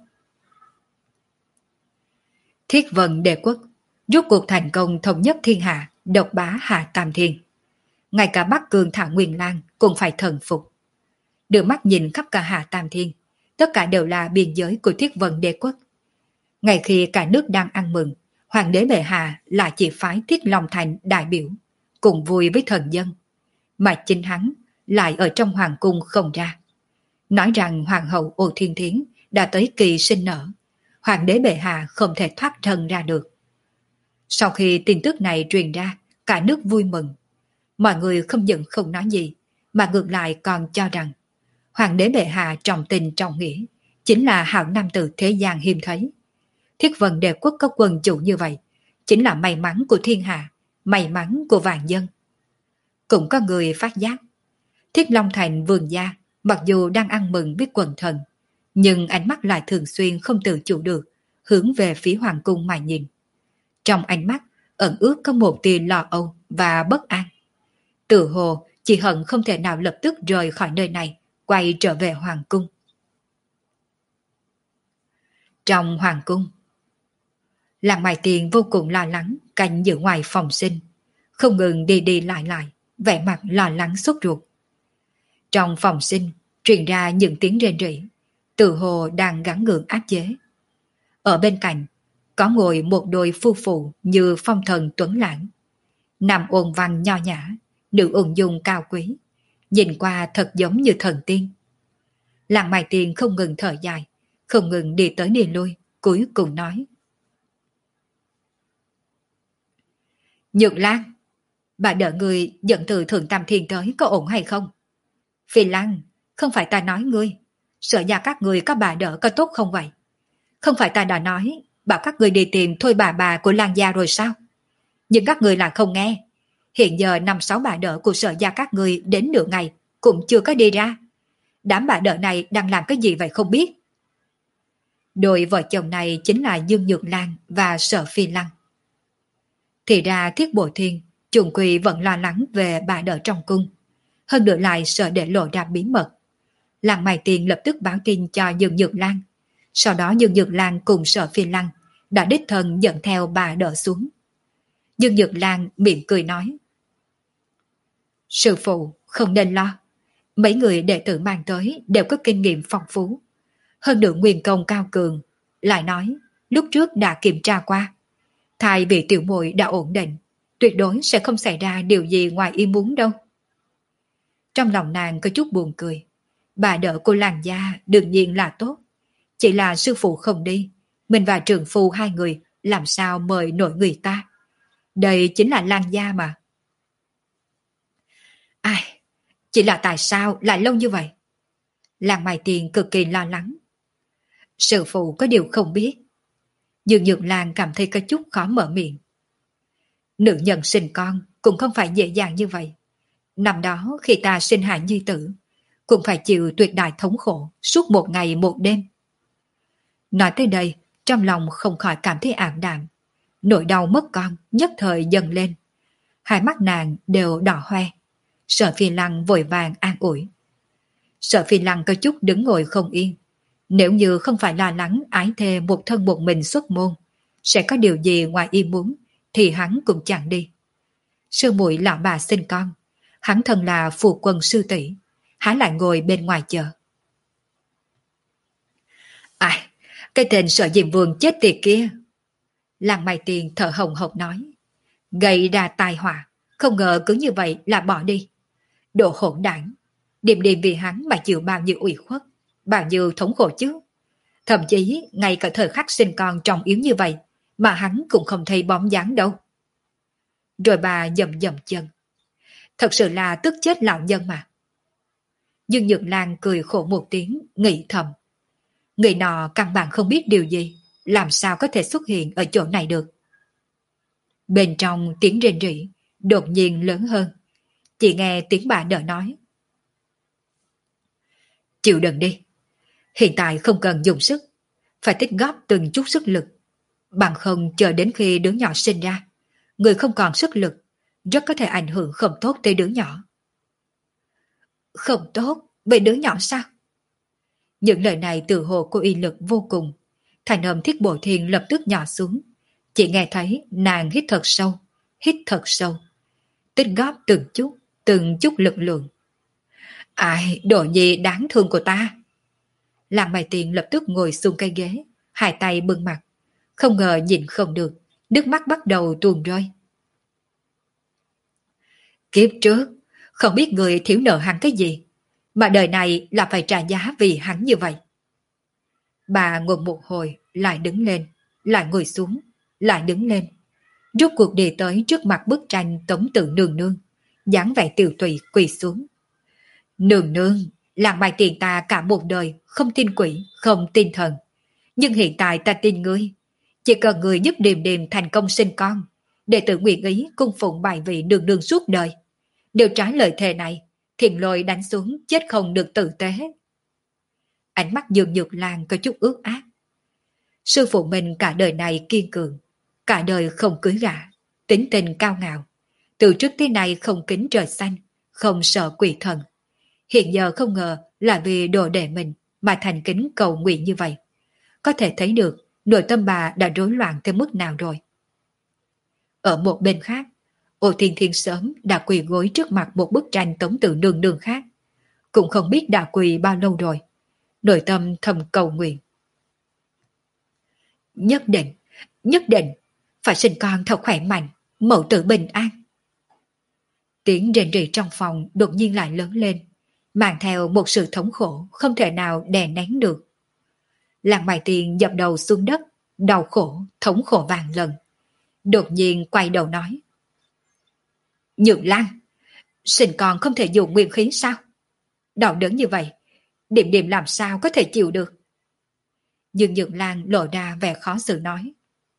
Thiết Vân Đế Quốc rốt cuộc thành công thống nhất thiên hạ, độc bá Hạ Tam Thiên. Ngay cả Bắc Cương Thảo Nguyên Lang cũng phải thần phục. Đưa mắt nhìn khắp cả Hạ Tam Thiên, tất cả đều là biên giới của Thiết Vân Đế Quốc. Ngay khi cả nước đang ăn mừng, Hoàng đế bệ hạ lại chỉ phái Thiết Long Thành đại biểu, cùng vui với thần dân. Mà chính hắn lại ở trong hoàng cung không ra. Nói rằng Hoàng hậu Ô Thiên Thiến đã tới kỳ sinh nở, Hoàng đế bệ hạ không thể thoát thân ra được. Sau khi tin tức này truyền ra, cả nước vui mừng. Mọi người không những không nói gì, mà ngược lại còn cho rằng Hoàng đế bệ hạ trọng tình trọng nghĩa, chính là hảo nam tử thế gian hiếm thấy. Thiết Vân Đế Quốc có quân chủ như vậy, chính là may mắn của thiên hạ, may mắn của vạn dân. Cũng có người phát giác, Thiết Long Thành vườn gia mặc dù đang ăn mừng biết quần thần, nhưng ánh mắt lại thường xuyên không tự chủ được hướng về phía hoàng cung mà nhìn. Trong ánh mắt ẩn ước có một tia lo âu và bất an. Tự hồ chỉ hận không thể nào lập tức rời khỏi nơi này, quay trở về hoàng cung. Trong hoàng cung, Làng Mai Tiền vô cùng lo lắng canh giữ ngoài phòng sinh, không ngừng đi đi lại lại, vẻ mặt lo lắng sốt ruột. Trong phòng sinh truyền ra những tiếng rên rỉ, tự hồ đang gắng gượng áp chế. Ở bên cạnh có ngồi một đôi phu phụ như phong thần tuấn lãng, nam ôn văn nho nhã, nữ ung dung cao quý, nhìn qua thật giống như thần tiên. Làng Mai Tiền không ngừng thở dài, không ngừng đi tới đi lui, cuối cùng nói: Nhược Lan, bà đợi người dẫn từ Thượng Tam Thiên tới có ổn hay không? Phi Lan, không phải ta nói ngươi, sợ gia các người có bà đỡ có tốt không vậy? Không phải ta đã nói, bảo các người đi tìm thôi bà bà của Lan gia rồi sao? Nhưng các người lại không nghe. Hiện giờ năm sáu bà đỡ của sở gia các người đến nửa ngày cũng chưa có đi ra. Đám bà đỡ này đang làm cái gì vậy không biết? Đôi vợ chồng này chính là Dương Nhược Lan và Sở Phi Lăng. Thì ra Thiết Bội Thiên chung quy vẫn lo lắng về bà đỡ trong cung, hơn nữa lại sợ để lộ ra bí mật. Làng Mai Tiền lập tức báo tin cho Dương Nhược Lan. Sau đó Dương Nhược Lan cùng Sở Phi Lăng đã đích thân dẫn theo bà đỡ xuống. Dương Nhược Lan mỉm cười nói: Sư phụ không nên lo, mấy người đệ tử mang tới đều có kinh nghiệm phong phú, hơn nữa nguyên công cao cường. Lại nói lúc trước đã kiểm tra qua, thai bị tiểu muội đã ổn định, tuyệt đối sẽ không xảy ra điều gì ngoài ý muốn đâu. Trong lòng nàng có chút buồn cười, bà đỡ của Làng gia đương nhiên là tốt, chỉ là sư phụ không đi, mình và trường phu hai người làm sao mời nổi người ta. Đây chính là Làng gia mà. Ai, chỉ là tại sao lại lâu như vậy? Làng Mai Tiền cực kỳ lo lắng. Sư phụ có điều không biết. Dương Nhược Lan cảm thấy có chút khó mở miệng. Nữ nhân sinh con cũng không phải dễ dàng như vậy. Năm đó khi ta sinh hại nhi tử, cũng phải chịu tuyệt đại thống khổ suốt một ngày một đêm. Nói tới đây, trong lòng không khỏi cảm thấy ảm đạm. Nỗi đau mất con nhất thời dâng lên. Hai mắt nàng đều đỏ hoe. Sở Phi Lăng vội vàng an ủi. Sở Phi Lăng có chút đứng ngồi không yên. Nếu như không phải lo lắng ái thê một thân một mình xuất môn, sẽ có điều gì ngoài ý muốn, thì hắn cũng chẳng đi. Sư muội lão bà sinh con, hắn thân là phù quân sư tỷ, hắn lại ngồi bên ngoài chờ. Ai, cái tên Sở Diệm Vương chết tiệt kia. Làng Mai Tiền thở hồng hộc nói. Gây ra tai họa, không ngờ cứ như vậy là bỏ đi. Đồ hỗn đảng, đêm đêm vì hắn mà chịu bao nhiêu ủy khuất, bao nhiêu thống khổ chứ. Thậm chí ngay cả thời khắc sinh con trọng yếu như vậy mà hắn cũng không thấy bóng dáng đâu. Rồi bà dầm dầm chân. Thật sự là tức chết lão nhân mà. Dương Nhược Lan cười khổ một tiếng, nghĩ thầm. Người nọ căn bản không biết điều gì, làm sao có thể xuất hiện ở chỗ này được. Bên trong tiếng rên rỉ đột nhiên lớn hơn. Chỉ nghe tiếng bà đỡ nói. Chịu đựng đi. Hiện tại không cần dùng sức, phải tích góp từng chút sức lực. Bằng không chờ đến khi đứa nhỏ sinh ra, người không còn sức lực, rất có thể ảnh hưởng không tốt tới đứa nhỏ. Không tốt với đứa nhỏ sao? Những lời này từ hồ có uy lực vô cùng. Thành âm Thiết Bội Thiên lập tức nhỏ xuống. Chỉ nghe thấy nàng hít thật sâu, hít thật sâu. Tích góp từng chút, từng chút lực lượng. Ai, đồ nhi đáng thương của ta. Làng Mai Tiền lập tức ngồi xuống cây ghế, hai tay bưng mặt. Không ngờ nhìn không được, nước mắt bắt đầu tuôn rơi. Kiếp trước, không biết người thiếu nợ hắn cái gì, mà đời này là phải trả giá vì hắn như vậy. Bà ngồi một hồi, lại đứng lên, lại ngồi xuống, lại đứng lên. Rốt cuộc đi tới trước mặt bức tranh Tống Tự Nương Nương, dáng vẻ tiều tụy quỳ xuống. Nương nương, Làng Mai Tiền ta cả một đời không tin quỷ, không tin thần. Nhưng hiện tại ta tin ngươi. Chỉ cần ngươi giúp Điềm Điềm thành công sinh con, đệ tử nguyện ý cung phụng bài vị đường đường suốt đời. Nếu trái lời thề này, Thiền Lôi đánh xuống chết không được tử tế. Ánh mắt Dương Nhược Lan có chút ướt át. Sư phụ mình cả đời này kiên cường, cả đời không cưới gả, tính tình cao ngạo, từ trước tới nay không kính trời xanh, không sợ quỷ thần. Hiện giờ không ngờ là vì đồ đệ mình mà thành kính cầu nguyện như vậy. Có thể thấy được nội tâm bà đã rối loạn tới mức nào rồi. Ở một bên khác, Ô Thiên Thiên sớm đã quỳ gối trước mặt một bức tranh Tống Tử Nương Nương khác. Cũng không biết đã quỳ bao lâu rồi. Nội tâm thầm cầu nguyện. Nhất định, nhất định, phải sinh con thật khỏe mạnh, mẫu tử bình an. Tiếng rền rỉ trong phòng đột nhiên lại lớn lên, mang theo một sự thống khổ không thể nào đè nén được. Làng Mai Tiên dập đầu xuống đất, đau khổ, thống khổ vàng lần. Đột nhiên quay đầu nói. Nhược Lan, sinh con không thể dùng nguyên khí sao? Đau đớn như vậy, Điềm Điềm làm sao có thể chịu được? Nhưng Nhược Lan lộ ra vẻ khó xử nói.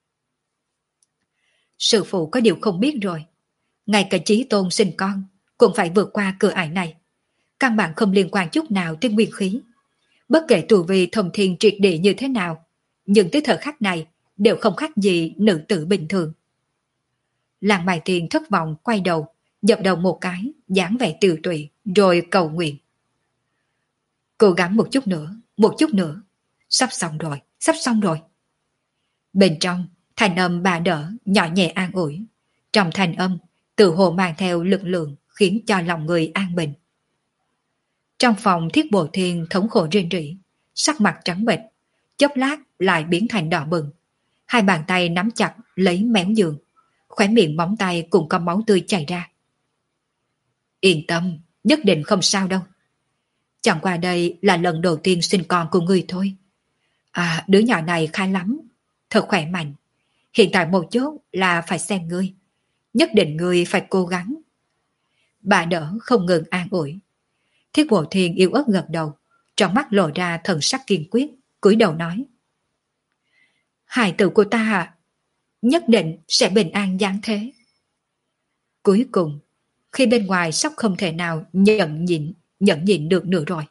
Sư phụ có điều không biết rồi. Ngay cả Chí Tôn sinh con cũng phải vượt qua cửa ải này. Căn bản không liên quan chút nào tới nguyên khí. Bất kể tu vi thông thiên triệt địa như thế nào, nhưng tới thời khắc này đều không khác gì nữ tử bình thường. Làng Mai Tiên thất vọng quay đầu, dập đầu một cái, dáng vẻ tiều tụy, rồi cầu nguyện. Cố gắng một chút nữa, một chút nữa. Sắp xong rồi, sắp xong rồi. Bên trong, thanh âm bà đỡ, nhỏ nhẹ an ủi. Trong thanh âm, tự hồ mang theo lực lượng khiến cho lòng người an bình. Trong phòng Thiết Bồ Thiên thống khổ rên rỉ, sắc mặt trắng bệch, chốc lát lại biến thành đỏ bừng. Hai bàn tay nắm chặt lấy méo giường, khóe miệng móng tay cũng có máu tươi chảy ra. Yên tâm, nhất định không sao đâu. Chẳng qua đây là lần đầu tiên sinh con của ngươi thôi. À, đứa nhỏ này khá lắm, thật khỏe mạnh. Hiện tại một chút là phải xem ngươi. Nhất định ngươi phải cố gắng. Bà đỡ không ngừng an ủi. Thiết Bộ Thiên yếu ớt gật đầu, trong mắt lộ ra thần sắc kiên quyết, cúi đầu nói. Hài tử của ta à, nhất định sẽ bình an giáng thế. Cuối cùng, khi bên ngoài sắp không thể nào nhận nhịn, nhận nhịn được nữa rồi.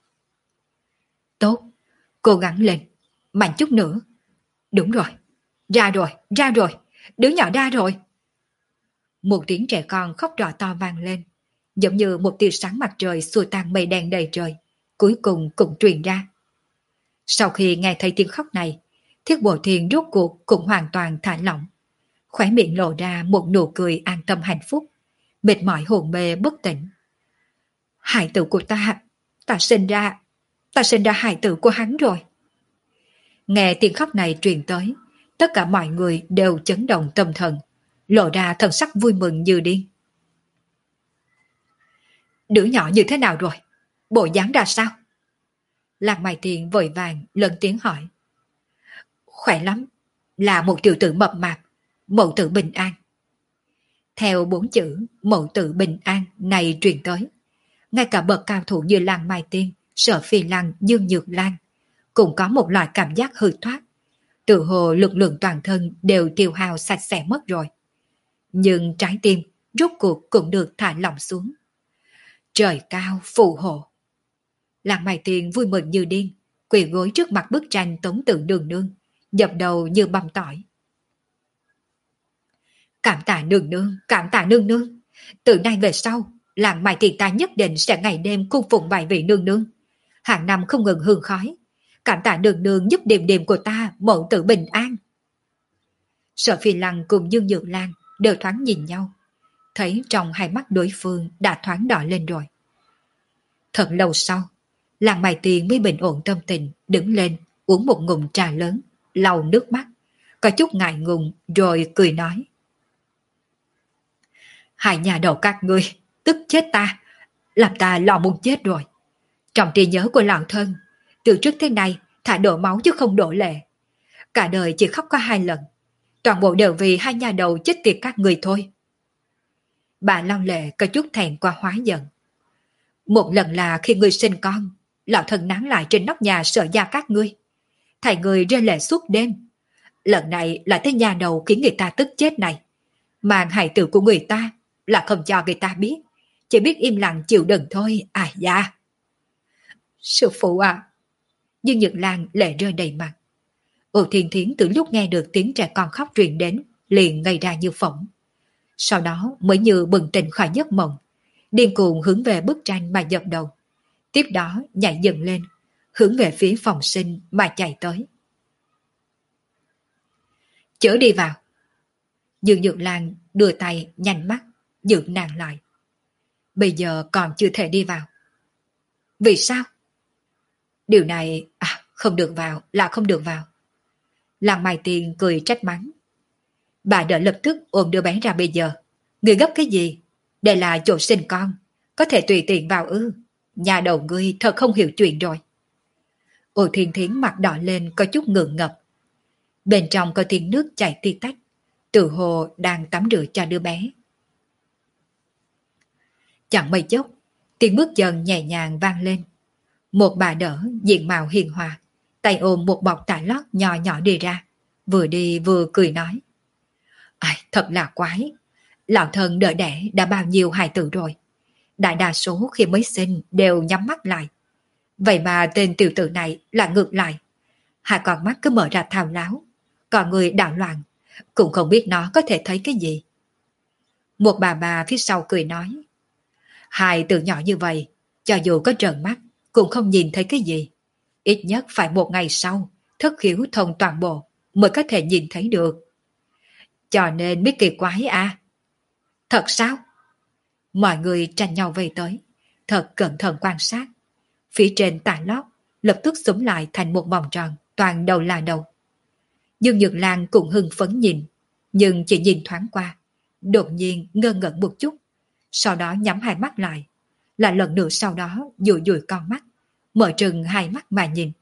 Tốt, cố gắng lên, mạnh chút nữa. Đúng rồi, ra rồi, ra rồi, đứa nhỏ ra rồi. Một tiếng trẻ con khóc rõ to vang lên, giống như một tia sáng mặt trời xua tan mây đen đầy trời, cuối cùng cũng truyền ra. Sau khi nghe thấy tiếng khóc này, Thiết Bộ Thiên rốt cuộc cũng hoàn toàn thả lỏng, khóe miệng lộ ra một nụ cười an tâm hạnh phúc, mệt mỏi hồn mê bất tỉnh. Hài tử của ta, ta sinh ra, ta sinh ra hài tử của hắn rồi. Nghe tiếng khóc này truyền tới, tất cả mọi người đều chấn động tâm thần, lộ ra thần sắc vui mừng như điên. Đứa nhỏ như thế nào rồi? Bộ dáng ra sao? Lạc Mai Tiền vội vàng lớn tiếng hỏi. Khỏe lắm, là một tiểu tử mập mạp, mẫu tử bình an. Theo bốn chữ mẫu tử bình an này truyền tới, ngay cả bậc cao thủ như Lạc Mai Tiên, Sở Phi Lăng, Dương Nhược Lan cũng có một loại cảm giác hư thoát, tự hồ lực lượng toàn thân đều tiêu hao sạch sẽ mất rồi. Nhưng trái tim rốt cuộc cũng được thả lỏng xuống. Trời cao phù hộ. Lạc Mai Tiên vui mừng như điên, quỳ gối trước mặt bức tranh Tống Tử Nương Nương, dập đầu như băm tỏi. Cảm tạ nương nương, cảm tạ nương nương. Từ nay về sau, Lạc Mai Tiên ta nhất định sẽ ngày đêm cung phụng bài vị nương nương. Hàng năm không ngừng hương khói. Cảm tạ nương nương giúp Điềm Điềm của ta mẫu tử bình an. Sở Phi Lăng cùng Dương Nhược Lan đều thoáng nhìn nhau, thấy trong hai mắt đối phương đã thoáng đỏ lên rồi. Thật lâu sau, Lạc Mai Tiên mới bình ổn tâm tình, đứng lên, uống một ngụm trà lớn, lau nước mắt, có chút ngại ngùng rồi cười nói. Hai nhà đầu các ngươi, tức chết ta, làm ta lo muốn chết rồi. Trong trí nhớ của lão thân, từ trước tới nay thả đổ máu chứ không đổ lệ. Cả đời chỉ khóc có hai lần, toàn bộ đều vì hai nhà đầu chết tiệt các người thôi. Bà lau lệ có chút thẹn qua hóa giận. Một lần là khi ngươi sinh con, lão thân nán lại trên nóc nhà sợ gia các ngươi, thầy người rơi lệ suốt đêm. Lần này là tới nhà đầu khiến người ta tức chết này, Mang hài tử của người ta là không cho người ta biết, chỉ biết im lặng chịu đựng thôi, à da. Sư phụ à! Dương Nhật Lan lệ rơi đầy mặt. Ưu Thiên Thiến từ lúc nghe được tiếng trẻ con khóc truyền đến, liền ngây ra như phỏng. Sau đó mới như bừng tỉnh khỏi giấc mộng, điên cuồng hướng về bức tranh mà dập đầu. Tiếp đó nhảy dần lên, hướng về phía phòng sinh mà chạy tới. Chở đi vào. Dương Nhược Lan đưa tay nhanh mắt, giữ nàng lại. Bây giờ còn chưa thể đi vào. Vì sao? Điều này, à, không được vào, là không được vào. Lăng Mai Tiên cười trách mắng. Bà đỡ lập tức ôm đứa bé ra bây giờ. Người gấp cái gì? Đây là chỗ sinh con, có thể tùy tiện vào ư? Nhà đầu ngươi thật không hiểu chuyện rồi. Ô Thiên Thiến mặt đỏ lên có chút ngượng ngập. Bên trong có tiếng nước chảy ti tách, tự hồ đang tắm rửa cho đứa bé. Chẳng mấy chốc, tiếng bước chân nhẹ nhàng vang lên. Một bà đỡ diện mạo hiền hòa, tay ôm một bọc tả lót nhỏ nhỏ đi ra, vừa đi vừa cười nói. Ai, thật là quái, lão thân đỡ đẻ đã bao nhiêu hài tử rồi. Đại đa số khi mới sinh đều nhắm mắt lại. Vậy mà tên tiểu tử này là ngược lại. Hai con mắt cứ mở ra thao láo, còn người đảo loạn, cũng không biết nó có thể thấy cái gì. Một bà bà phía sau cười nói. Hai từ nhỏ như vậy, cho dù có trợn mắt, cũng không nhìn thấy cái gì. Ít nhất phải một ngày sau, thất khiếu thông toàn bộ, mới có thể nhìn thấy được. Cho nên biết kỳ quái à? Thật sao? Mọi người tranh nhau về tới, thật cẩn thận quan sát. Phía trên tả lót, lập tức xúm lại thành một vòng tròn, toàn đầu là đầu. Dương Nhược Lan cũng hưng phấn nhìn, nhưng chỉ nhìn thoáng qua, đột nhiên ngơ ngẩn một chút, sau đó nhắm hai mắt lại, lại lần nữa sau đó dụi dụi con mắt, mở trừng hai mắt mà nhìn.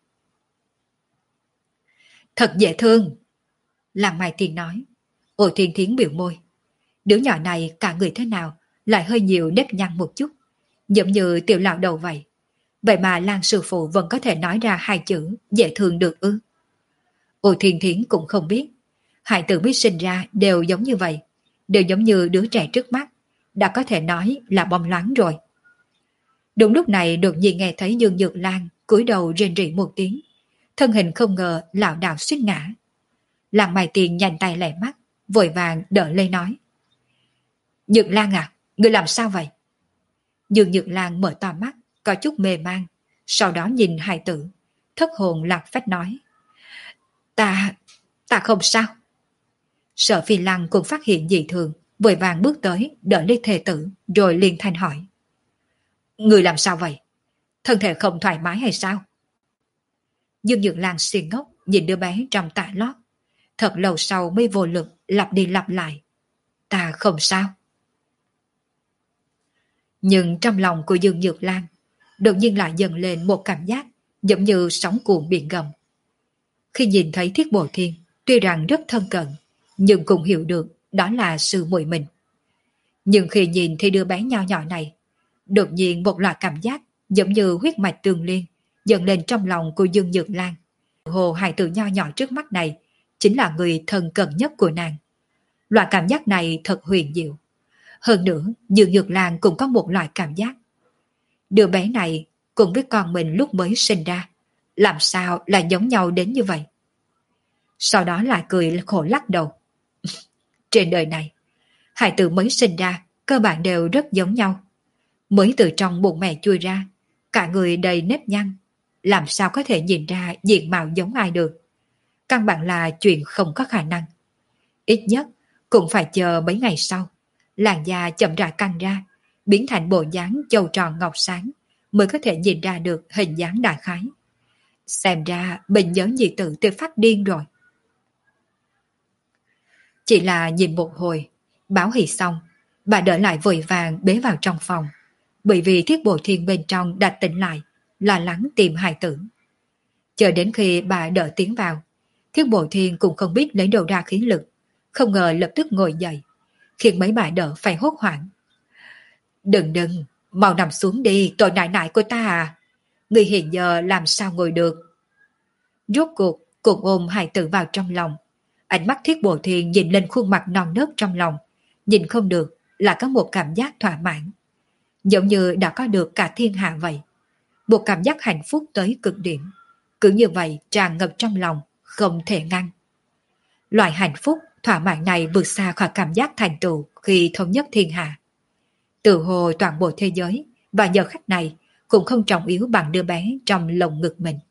Thật dễ thương, Lăng Mai Tiên nói. Ô Thiên Thiến biểu môi. Đứa nhỏ này cả người thế nào, lại hơi nhiều nếp nhăn một chút, giống như tiểu lão đầu vậy. Vậy mà Lan sư phụ vẫn có thể nói ra hai chữ dễ thương được ư? Ô Thiên Thiến cũng không biết, hài tử biết sinh ra đều giống như vậy, đều giống như đứa trẻ trước mắt, đã có thể nói là bóng loáng rồi. Đúng lúc này đột nhiên nghe thấy Dương Nhược Lan cúi đầu rên rỉ một tiếng, thân hình không ngờ lảo đảo suýt ngã. Lăng Mai Tiên nhanh tay lẹ mắt, vội vàng đỡ lấy nói. Nhược Lan à, ngươi làm sao vậy? Dương Nhược Lan mở to mắt, có chút mê man, sau đó nhìn hài tử, thất hồn lạc phách nói. Ta, ta không sao. Sở Phi Lăng cũng phát hiện dị thường, vội vàng bước tới, đỡ lấy thề tử, rồi liền thanh hỏi. Người làm sao vậy? Thân thể không thoải mái hay sao? Dương Nhược Lan xuyên ngốc, nhìn đứa bé trong tả lót. Thật lâu sau mới vô lực, lặp đi lặp lại. Ta không sao. Nhưng trong lòng của Dương Nhược Lan, đột nhiên lại dần lên một cảm giác giống như sóng cuộn biển gầm. Khi nhìn thấy Thiết Bồ Thiên, tuy rằng rất thân cận, nhưng cũng hiểu được đó là sư muội mình. Nhưng khi nhìn thấy đứa bé nho nhỏ này, đột nhiên một loại cảm giác giống như huyết mạch tương liên dần lên trong lòng của Dương Nhược Lan. Hồ hài tử nho nhỏ trước mắt này chính là người thân cận nhất của nàng. Loại cảm giác này thật huyền diệu. Hơn nữa, Dương Nhược Lan cũng có một loại cảm giác. Đứa bé này cùng với con mình lúc mới sinh ra, làm sao lại giống nhau đến như vậy? Sau đó lại cười khổ lắc đầu. Trên đời này, hài tử mới sinh ra cơ bản đều rất giống nhau. Mới từ trong bụng mẹ chui ra, cả người đầy nếp nhăn, làm sao có thể nhìn ra diện mạo giống ai được? Căn bản là chuyện không có khả năng. Ít nhất cũng phải chờ mấy ngày sau, làn da chậm rãi căng ra, biến thành bộ dáng châu tròn ngọc sáng, mới có thể nhìn ra được hình dáng đại khái. Xem ra bệnh nhớ nhị tử tôi phát điên rồi. Chỉ là nhìn một hồi, báo hỷ xong, bà đỡ lại vội vàng bế vào trong phòng, bởi vì Thiết Bồ Thiên bên trong đã tỉnh lại, lo lắng tìm hài tử. Chờ đến khi bà đỡ tiến vào, Thiết Bồ Thiên cũng không biết lấy đâu ra khí lực, không ngờ lập tức ngồi dậy, khiến mấy bà đỡ phải hốt hoảng. Đừng đừng, mau nằm xuống đi, tội nại nại của ta à. Người hiện giờ làm sao ngồi được. Rốt cuộc cùng ôm hài tử vào trong lòng. Ánh mắt Thiết Bồ Thiên nhìn lên khuôn mặt non nớt trong lòng, nhìn không được là có một cảm giác thỏa mãn, giống như đã có được cả thiên hạ vậy. Một cảm giác hạnh phúc tới cực điểm, cứ như vậy tràn ngập trong lòng, không thể ngăn. Loại hạnh phúc thỏa mãn này vượt xa khỏi cảm giác thành tựu khi thống nhất thiên hạ. Từ hồi toàn bộ thế giới và giờ khắc này cũng không trọng yếu bằng đứa bé trong lồng ngực mình.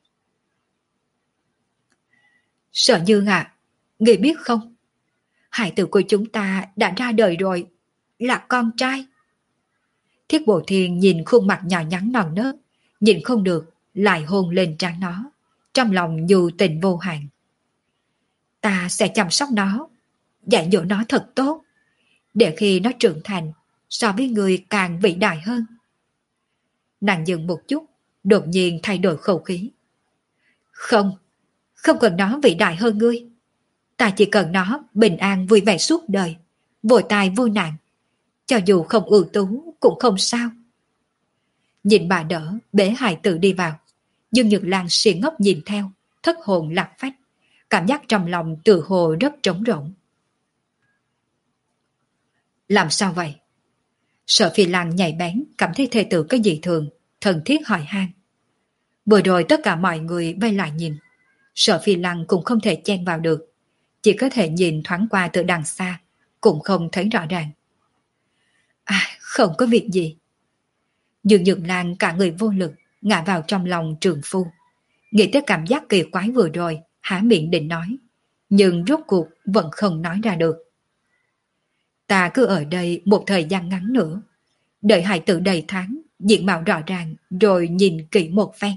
Sở Như à, người biết không? Hải tử của chúng ta đã ra đời rồi, là con trai. Thiết Bộ Thiên nhìn khuôn mặt nhỏ nhắn non nớt, nhìn không được, lại hôn lên trán nó, trong lòng nhu tình vô hạn. Ta sẽ chăm sóc nó, dạy dỗ nó thật tốt, để khi nó trưởng thành, so với người càng vĩ đại hơn. Nàng dừng một chút, đột nhiên thay đổi khẩu khí. Không, không cần nó vĩ đại hơn ngươi. Ta chỉ cần nó bình an vui vẻ suốt đời, vô tai vô nạn. Cho dù không ưu tú cũng không sao. Nhìn bà đỡ, bế hài tử đi vào. Dương Nhược Lan xì ngốc nhìn theo, thất hồn lạc phách. Cảm giác trong lòng tự hồ rất trống rỗng. Làm sao vậy? Sở Phi Lan nhạy bén, cảm thấy thê tử có gì thường, thần thiết hỏi han. Vừa rồi tất cả mọi người vây lại nhìn. Sở Phi Lan cũng không thể chen vào được, chỉ có thể nhìn thoáng qua từ đằng xa, cũng không thấy rõ ràng. À, không có việc gì. Dương Nhược Lan cả người vô lực, ngã vào trong lòng trường phu. Nghĩ tới cảm giác kỳ quái vừa rồi, há miệng định nói, nhưng rốt cuộc vẫn không nói ra được. Ta cứ ở đây một thời gian ngắn nữa, đợi hài tử đầy tháng, diện mạo rõ ràng, rồi nhìn kỹ một phen.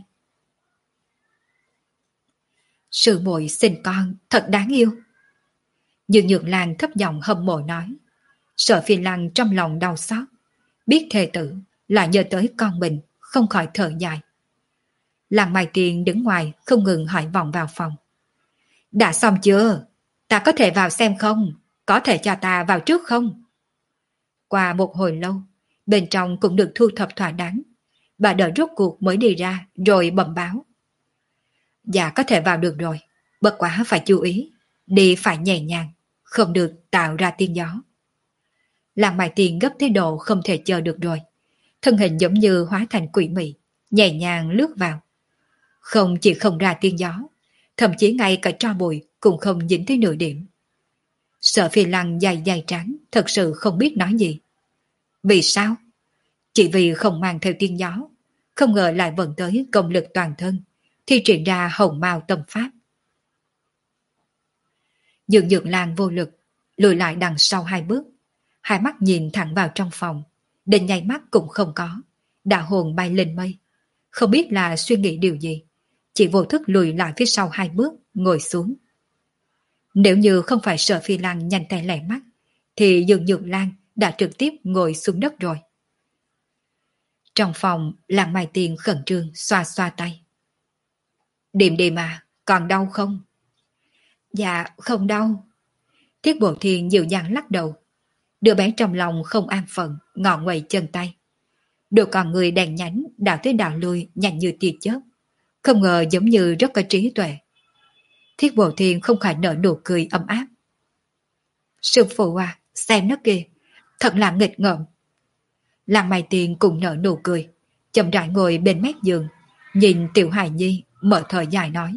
Sư muội sinh con thật đáng yêu. Dương Nhược Lan thấp giọng hâm mộ nói. Sở Phi Lan trong lòng đau xót, biết thê tử là nhớ tới con mình, không khỏi thở dài. Làng Mai Tiền đứng ngoài không ngừng hỏi vòng vào phòng. Đã xong chưa? Ta có thể vào xem không? Có thể cho ta vào trước không? Qua một hồi lâu, bên trong cũng được thu thập thỏa đáng. Bà đợi rốt cuộc mới đi ra rồi bẩm báo. Dạ có thể vào được rồi, bất quá phải chú ý, đi phải nhẹ nhàng, không được tạo ra tiếng gió. Làng Mai Tiền gấp thế độ không thể chờ được rồi. Thân hình giống như hóa thành quỷ mị, nhẹ nhàng lướt vào. Không chỉ không ra tiếng gió, thậm chí ngay cả tro bụi cũng không dính tới nửa điểm. Sở Phi Lăng dài dài trắng, thật sự không biết nói gì. Vì sao? Chỉ vì không mang theo tiếng gió, không ngờ lại vận tới công lực toàn thân, thi triển ra hồng mao tâm pháp. Dương Nhược Lan vô lực, lùi lại đằng sau hai bước, hai mắt nhìn thẳng vào trong phòng, đến nháy mắt cũng không có, đã hồn bay lên mây. Không biết là suy nghĩ điều gì, chỉ vô thức lùi lại phía sau hai bước, ngồi xuống. Nếu như không phải Sở Phi Lan nhanh tay lẹ mắt, thì Dương Nhược Lan đã trực tiếp ngồi xuống đất rồi. Trong phòng, Làng Mai Tiền khẩn trương xoa xoa tay. Điềm điềm à, còn đau không? Dạ, không đau. Thiết Bộ Thiên dịu dàng lắc đầu. Đứa bé trong lòng không an phận, ngọ nguậy chân tay. Đôi con người đèn nhánh đảo tới đảo lui nhanh như tia chớp. Không ngờ giống như rất có trí tuệ. Thiết Bộ Thiên không khỏi nở nụ cười ấm áp. Sư phụ à, xem nó kìa, thật là nghịch ngợm. Làng Mai Tiền cũng nở nụ cười, chậm rãi ngồi bên mép giường, nhìn Tiểu Hài Nhi mở thở dài nói.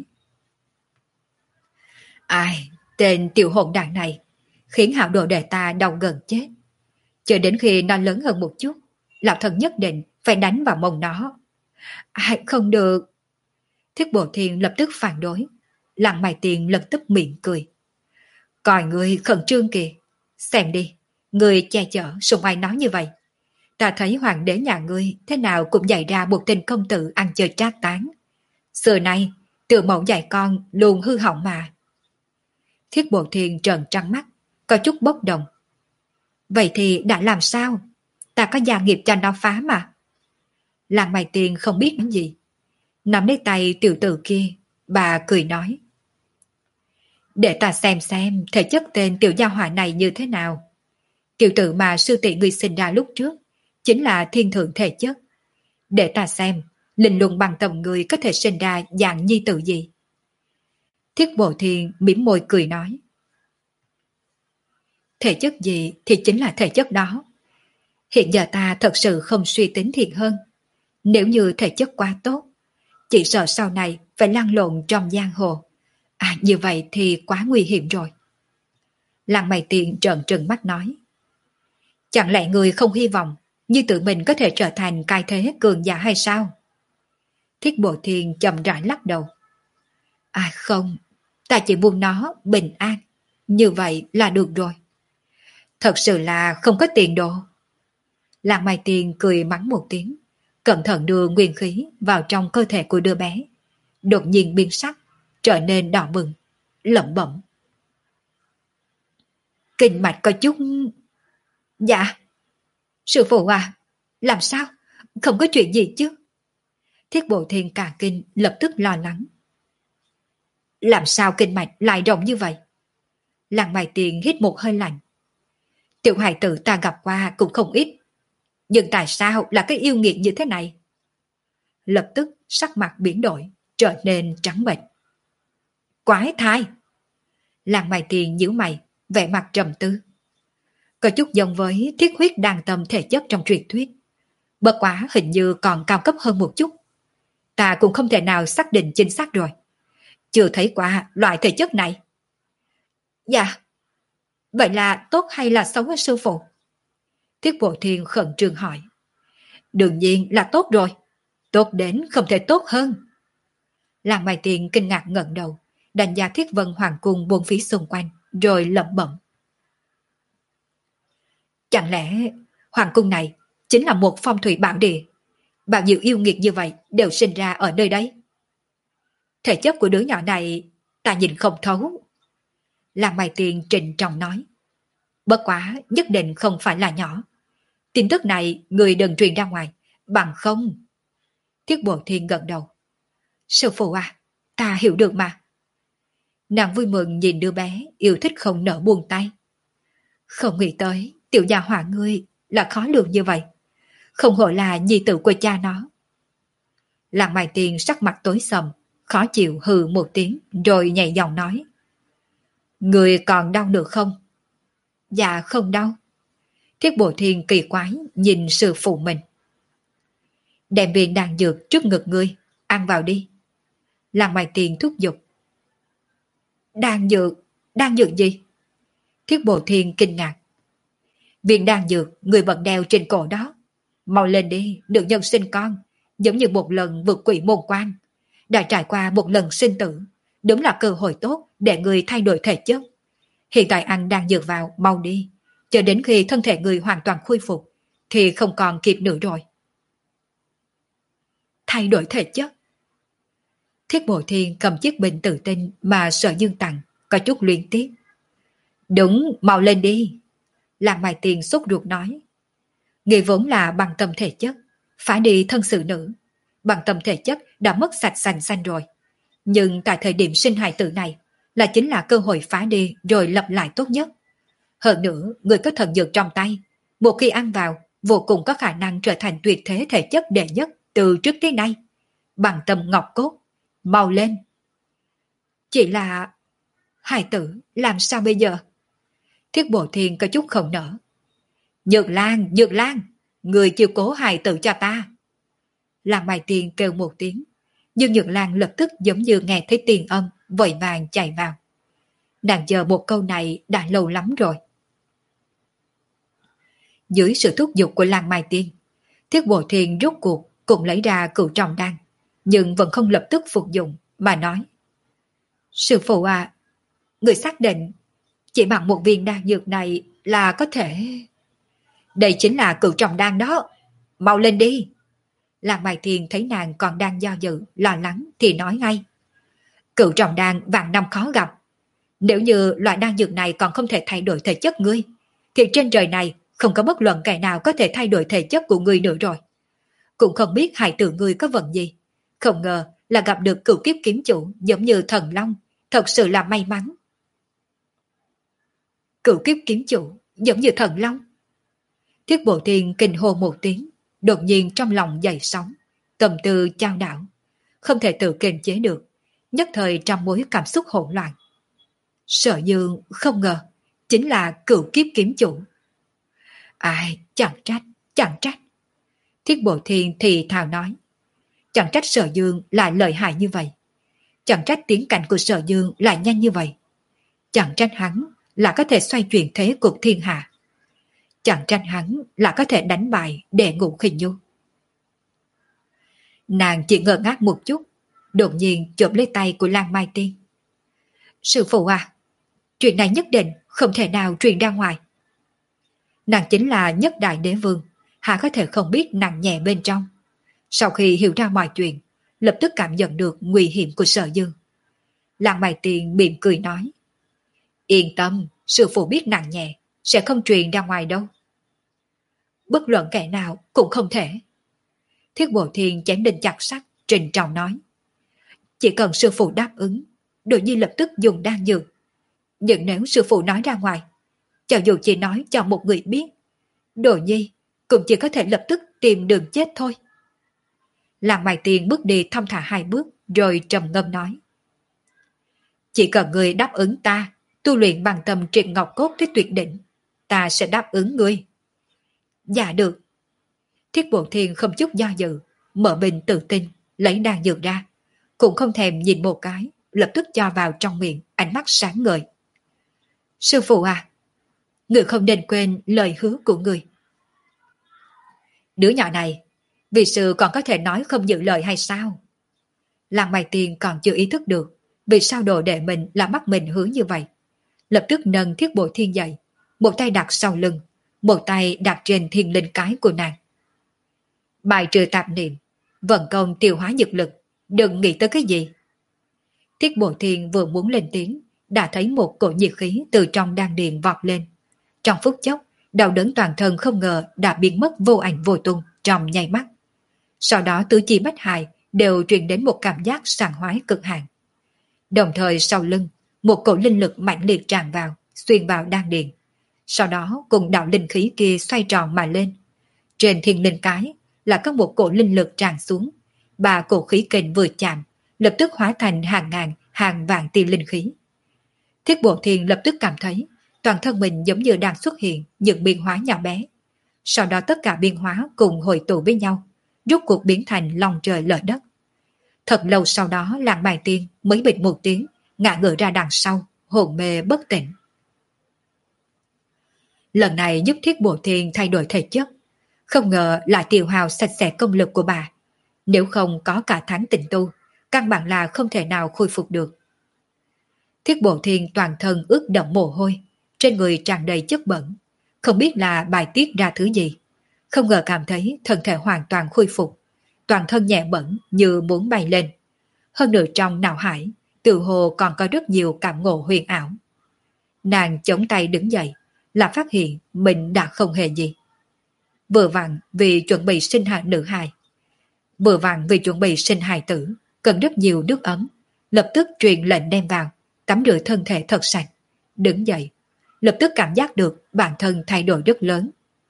Ai, tên tiểu hồn đàn này, khiến hảo đồ đệ ta đau gần chết. Chờ đến khi nó lớn hơn một chút, lão thần nhất định phải đánh vào mông nó. Ai, không được. Thiết Bộ Thiên lập tức phản đối. Làng Mai Tiền lập tức miệng cười. Coi người khẩn trương kìa. Xem đi, người che chở sùng ai nói như vậy. Ta thấy hoàng đế nhà ngươi thế nào cũng dạy ra một tên công tử ăn chơi trác tán. Xưa nay, tự mẫu dạy con luôn hư hỏng mà. Thiết Bộ Thiên trợn trắng mắt, có chút bốc đồng. Vậy thì đã làm sao? Ta có gia nghiệp cho nó phá mà. Làng Mai Tiền không biết nói gì. Nắm lấy tay tiểu tử kia, bà cười nói. Để ta xem xem thể chất tên tiểu gia hỏa này như thế nào. Tiểu tử mà sư tỷ người sinh ra lúc trước chính là thiên thượng thể chất. Để ta xem linh luận bằng tầm người có thể sinh ra dạng nhi tử gì. Thiết Bộ Thiên mỉm môi cười nói. Thể chất gì thì chính là thể chất đó. Hiện giờ ta thật sự không suy tính thiệt hơn. Nếu như thể chất quá tốt, chỉ sợ sau này phải lăn lộn trong giang hồ. À, như vậy thì quá nguy hiểm rồi. Lăng Mày Tiền trợn trừng mắt nói. Chẳng lẽ người không hy vọng như tự mình có thể trở thành cai thế cường giả hay sao? Thiết Bộ Thiên chậm rãi lắc đầu. À không, ta chỉ muốn nó bình an. Như vậy là được rồi. Thật sự là không có tiền đồ. Lăng Mai Tiền cười mắng một tiếng, cẩn thận đưa nguyên khí vào trong cơ thể của đứa bé. Đột nhiên biến sắc, trở nên đỏ bừng, lẩm bẩm. Kinh mạch có chút... Dạ. Sư phụ à, làm sao? Không có chuyện gì chứ? Thiết Bộ Thiên cả kinh lập tức lo lắng. Làm sao kinh mạch lại rộng như vậy? Lăng Mai Tiền hít một hơi lạnh. Tiểu hài tử ta gặp qua cũng không ít. Nhưng tại sao là cái yêu nghiệt như thế này? Lập tức sắc mặt biến đổi, trở nên trắng bệch. Quái thai! Lăng Mai Tiền nhíu mày, vẻ mặt trầm tư. Có chút giống với thiết huyết đàn tâm thể chất trong truyền thuyết. Bất quá hình như còn cao cấp hơn một chút. Ta cũng không thể nào xác định chính xác rồi. Chưa thấy qua loại thể chất này. Dạ. Vậy là tốt hay là xấu với sư phụ? Thiết Bộ Thiên khẩn trương hỏi. Đương nhiên là tốt rồi. Tốt đến không thể tốt hơn. Lăng Mai Tiền kinh ngạc ngẩng đầu, đánh giá Thiết Vân Hoàng cung bốn phía xung quanh, rồi lẩm bẩm. Chẳng lẽ Hoàng cung này chính là một phong thủy bảo địa? Bao nhiêu yêu nghiệt như vậy đều sinh ra ở nơi đấy. Thể chất của đứa nhỏ này ta nhìn không thấu. Lăng Mai Tiền trịnh trọng nói. Bất quá nhất định không phải là nhỏ. Tin tức này người đừng truyền ra ngoài, bằng không. Thiết Bộ Thiên gật đầu. Sư phụ à, ta hiểu được mà. Nàng vui mừng nhìn đứa bé, yêu thích không nỡ buông tay. Không nghĩ tới tiểu gia hỏa ngươi là khó lường như vậy. Không hổ là nhi tử của cha nó. Lăng Mai Tiền sắc mặt tối sầm, khó chịu hừ một tiếng, rồi nhẹ giọng nói. Người còn đau nữa không? Dạ không đau. Thiết Bộ Thiên kỳ quái nhìn sư phụ mình. Đem viên đan dược trước ngực ngươi, ăn vào đi. Lăng Mai Tiền thúc giục. Đan dược? Đan dược gì? Thiết Bộ Thiên kinh ngạc. Viên đan dược người vẫn đeo trên cổ đó. Mau lên đi, được nhân sinh con, giống như một lần vượt quỷ môn quan. Đã trải qua một lần sinh tử, đúng là cơ hội tốt để người thay đổi thể chất. Hiện tại ăn đan dược vào, mau đi. Cho đến khi thân thể người hoàn toàn khôi phục, thì không còn kịp nữa rồi. Thay đổi thể chất? Thiết Bộ Thiên cầm chiếc bình tự tin mà Sở Dương tặng, có chút luyến tiếc. Đúng, mau lên đi. Lăng Mai Tiền sốt ruột nói. Người vốn là bằng tâm thể chất, phải đi thân sự nữ. Bằng tâm thể chất đã mất sạch sành xanh rồi. Nhưng tại thời điểm sinh hài tử này, là chính là cơ hội phá đi rồi lập lại tốt nhất. Hơn nữa, người có thần dược trong tay, một khi ăn vào, vô cùng có khả năng trở thành tuyệt thế thể chất đệ nhất từ trước tới nay. Bằng tâm ngọc cốt, mau lên. Chỉ là... hài tử, làm sao bây giờ? Thiết Bộ Thiên có chút không nở. Nhược Lan, Nhược Lan, người chiều cố hài tử cho ta. Lăng Mai Tiền kêu một tiếng, nhưng Nhược Lan lập tức giống như nghe thấy tiền âm, vội vàng chạy vào. Nàng chờ một câu này đã lâu lắm rồi. Dưới sự thúc giục của Lăng Mai Tiên, Thiết Bộ Thiên rút cuộc cũng lấy ra cửu trọng đan, nhưng vẫn không lập tức phục dụng, mà nói. Sư phụ à, người xác định chỉ bằng một viên đan dược này là có thể... Đây chính là cửu trọng đan đó, mau lên đi. Lăng Mai Thiên thấy nàng còn đang do dự, lo lắng thì nói ngay. Cửu trọng đan vạn năm khó gặp. Nếu như loại đan dược này còn không thể thay đổi thể chất ngươi, thì trên trời này không có bất luận kẻ nào có thể thay đổi thể chất của ngươi nữa rồi. Cũng không biết hài tử ngươi có vận gì. Không ngờ là gặp được cửu kiếp kiếm chủ giống như thần long, thật sự là may mắn. Cửu kiếp kiếm chủ giống như thần long. Thiết Bộ Thiên kinh hô một tiếng, đột nhiên trong lòng dậy sóng, tâm tư chao đảo, không thể tự kiềm chế được, nhất thời trăm mối cảm xúc hỗn loạn. Sở Dương không ngờ, chính là cửu kiếp kiếm chủ. Ai, chẳng trách, chẳng trách. Thiết Bộ Thiên thì thào nói. Chẳng trách Sở Dương lại lợi hại như vậy. Chẳng trách tiến cảnh của Sở Dương lại nhanh như vậy. Chẳng trách hắn là có thể xoay chuyển thế cục thiên hạ. Chẳng trách hắn là có thể đánh bại Đệ Ngũ Khinh Nhu. Nàng chỉ ngơ ngác một chút, đột nhiên chộp lấy tay của Lan Mai Tiên. Sư phụ à, chuyện này nhất định không thể nào truyền ra ngoài. Nàng chính là nhất đại đế vương, hạ có thể không biết nặng nhẹ bên trong. Sau khi hiểu ra mọi chuyện, lập tức cảm nhận được nguy hiểm của Sở Dương. Lan Mai Tiên mỉm cười nói. Yên tâm, sư phụ biết nặng nhẹ, sẽ không truyền ra ngoài đâu. Bất luận kẻ nào cũng không thể. Thiết Bộ Thiên chém đinh chặt sắt, trình trọng nói. Chỉ cần sư phụ đáp ứng, Đồ Nhi lập tức dùng đan dược. Nhưng nếu sư phụ nói ra ngoài, cho dù chỉ nói cho một người biết, Đồ Nhi cũng chỉ có thể lập tức tìm đường chết thôi. Lan Mai Tiên bước đi thong thả hai bước, rồi trầm ngâm nói. Chỉ cần người đáp ứng ta, tu luyện bằng tâm triệt ngọc cốt tới tuyệt đỉnh, ta sẽ đáp ứng ngươi. Dạ được. Thiết Bộ Thiên không chút do dự, mở bình tự tin, lấy đan dược ra, cũng không thèm nhìn một cái, lập tức cho vào trong miệng, ánh mắt sáng ngời. Sư phụ à, người không nên quên lời hứa của người. Đứa nhỏ này, vì sư còn có thể nói không giữ lời hay sao? Lan Mai Tiên còn chưa ý thức được vì sao đồ đệ mình là bắt mình hứa như vậy. Lập tức nâng Thiết Bộ Thiên dậy, một tay đặt sau lưng, một tay đặt trên thiên linh cái của nàng. Bài trừ tạp niệm, vận công tiêu hóa dược lực, đừng nghĩ tới cái gì. Thiết Bộ Thiên vừa muốn lên tiếng, đã thấy một cổ nhiệt khí từ trong đan điền vọt lên. Trong phút chốc, đau đớn toàn thân không ngờ đã biến mất vô ảnh vô tung trong nháy mắt. Sau đó tứ chi bách hài đều truyền đến một cảm giác sảng khoái cực hạn. Đồng thời sau lưng, một cổ linh lực mạnh liệt tràn vào, xuyên vào đan điền. Sau đó cùng đạo linh khí kia xoay tròn mà lên. Trên thiên linh cái là có một cổ linh lực tràn xuống. Ba cổ khí kình vừa chạm, lập tức hóa thành hàng ngàn, hàng vạn tia linh khí. Thiết Bộ Thiên lập tức cảm thấy toàn thân mình giống như đang xuất hiện những biến hóa nhỏ bé. Sau đó tất cả biến hóa cùng hội tụ với nhau, rốt cuộc biến thành lòng trời lở đất. Thật lâu sau đó Lan Mai Tiên mới bịch một tiếng, ngã ngửa ra đằng sau, hồn mê bất tỉnh. Lần này giúp Thiết Bộ Thiên thay đổi thể chất, không ngờ là tiêu hao sạch sẽ công lực của bà. Nếu không có cả tháng tịnh tu, căn bản là không thể nào khôi phục được. Thiết Bộ Thiên toàn thân ướt đẫm mồ hôi, trên người tràn đầy chất bẩn, không biết là bài tiết ra thứ gì. Không ngờ cảm thấy thân thể hoàn toàn khôi phục, toàn thân nhẹ bẩn như muốn bay lên. Hơn nữa trong não hải, tự hồ còn có rất nhiều cảm ngộ huyền ảo. Nàng chống tay đứng dậy, là phát hiện mình đã không hề gì. Vừa vặn vì chuẩn bị sinh hài nữ hài. Vừa vặn vì chuẩn bị sinh hài tử, cần rất nhiều nước ấm, lập tức truyền lệnh đem vào, tắm rửa thân thể thật sạch. Đứng dậy, lập tức cảm giác được bản thân thay đổi rất lớn.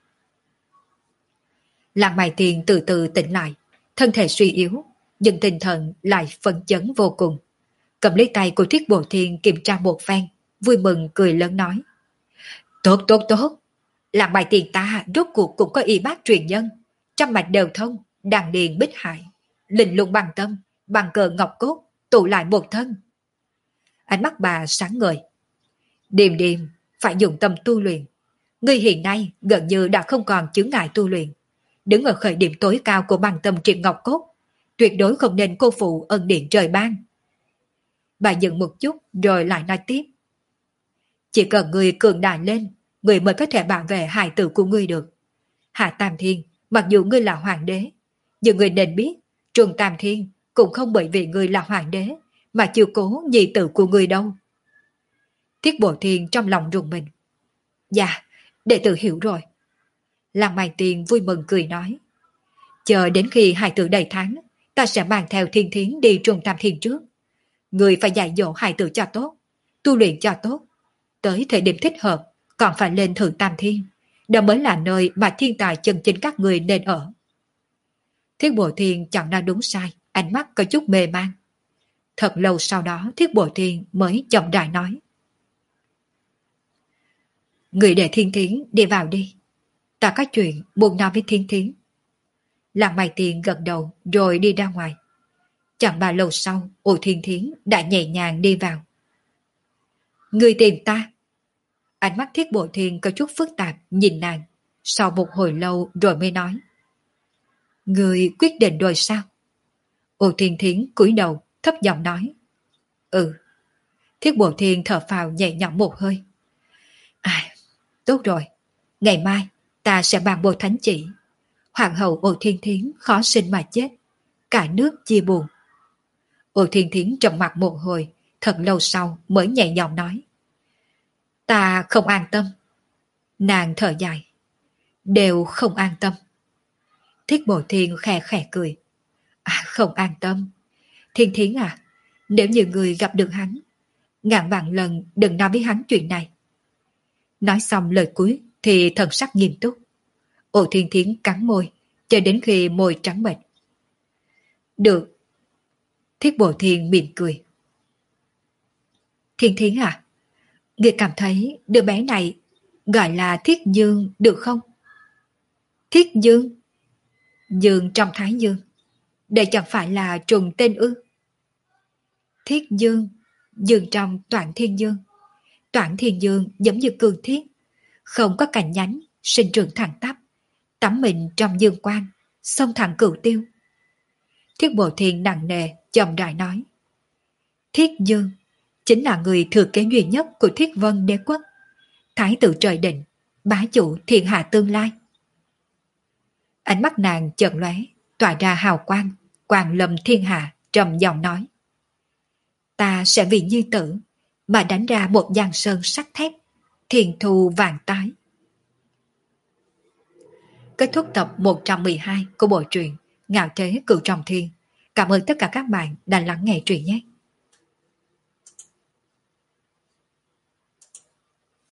Lan Mai Tiên từ từ tỉnh lại, thân thể suy yếu, nhưng tinh thần lại phấn chấn vô cùng. Cầm lấy tay của Thiết Bộ Thiên kiểm tra một phen, vui mừng cười lớn nói. Tốt tốt tốt, Lan Mai Tiên ta rốt cuộc cũng có y bác truyền nhân, trăm mạch đều thông, đàn điền bích hải, linh lung bằng tâm, bằng cờ ngọc cốt, tụ lại một thân. Ánh mắt bà sáng ngời. Điềm điềm, phải dùng tâm tu luyện. Ngươi hiện nay gần như đã không còn chướng ngại tu luyện. Đứng ở khởi điểm tối cao của bằng tâm triệt ngọc cốt, tuyệt đối không nên cô phụ ân điện trời ban. Bà dừng một chút rồi lại nói tiếp. Chỉ cần ngươi cường đại lên, ngươi mới có thể bảo vệ hài tử của ngươi được. Hạ Tam Thiên, mặc dù ngươi là hoàng đế, nhưng ngươi nên biết, Trùng Tam Thiên cũng không bởi vì ngươi là hoàng đế mà chiều cố nhi tử của ngươi đâu. Thiết Bộ Thiên trong lòng rùng mình. Dạ, đệ tử hiểu rồi. Lan Mai Tiên vui mừng cười nói. Chờ đến khi hài tử đầy tháng, ta sẽ mang theo Thiên Thiến đi Trùng Tam Thiên trước. Người phải dạy dỗ hài tử cho tốt, tu luyện cho tốt. Tới thời điểm thích hợp, còn phải lên Thượng Tam Thiên. Đó mới là nơi mà thiên tài chân chính các người nên ở. Thiết Bộ Thiên chẳng nói đúng sai, ánh mắt có chút mê man. Thật lâu sau đó Thiết Bộ Thiên mới chậm rãi nói. Người để Thiên Thiến đi vào đi. Ta có chuyện muốn nói với Thiên Thiến. Lăng Mai Tiên gật đầu rồi đi ra ngoài. Chẳng bao lâu sau, Âu Thiên Thiến đã nhẹ nhàng đi vào. Người tìm ta. Ánh mắt Thiết Bộ Thiên có chút phức tạp nhìn nàng. Sau một hồi lâu rồi mới nói. Người quyết định rồi sao? Âu Thiên Thiến cúi đầu thấp giọng nói. Ừ. Thiết Bộ Thiên thở phào nhẹ nhõm một hơi. À, tốt rồi. Ngày mai ta sẽ bàn bộ thánh chỉ. Hoàng hậu Âu Thiên Thiến khó sinh mà chết. Cả nước chia buồn. Âu Thiên Thiến trầm mặt một hồi, thật lâu sau mới nhẹ nhõm nói. Ta không an tâm. Nàng thở dài. Đều không an tâm. Thiết Bộ Thiên khẽ khẽ cười. À, không an tâm. Thiên Thiến à, nếu như người gặp được hắn, ngàn vạn lần đừng nói với hắn chuyện này. Nói xong lời cuối thì thần sắc nghiêm túc. Âu Thiên Thiến cắn môi, cho đến khi môi trắng bệch. Được. Thiết Bộ Thiên mỉm cười. Thiên Thiến à, người cảm thấy đứa bé này gọi là Thiết Dương được không? Thiết Dương? Dương trong Thái Dương. Đây chẳng phải là trùng tên ư? Thiết Dương, Dương trong Toản Thiên Dương. Toản Thiên Dương giống như cương thiết, không có cành nhánh, sinh trưởng thẳng tắp, tắm mình trong dương quang, xông thẳng cửu tiêu. Thiết Bộ Thiên nặng nề chậm rãi nói. Thiết Dương chính là người thừa kế duy nhất của Thiết Vân Đế quốc, thái tử trời định, bá chủ thiên hạ tương lai. Ánh mắt nàng chợt lóe, tỏa ra hào quang, quang lâm thiên hạ, trầm giọng nói. Ta sẽ vì nhi tử mà đánh ra một giang sơn sắt thép, thiền thù vàng tái. Kết thúc tập một trăm mười hai của bộ truyện Ngạo Thế Cửu Trọng Thiên. Cảm ơn tất cả các bạn đã lắng nghe truyện nhé.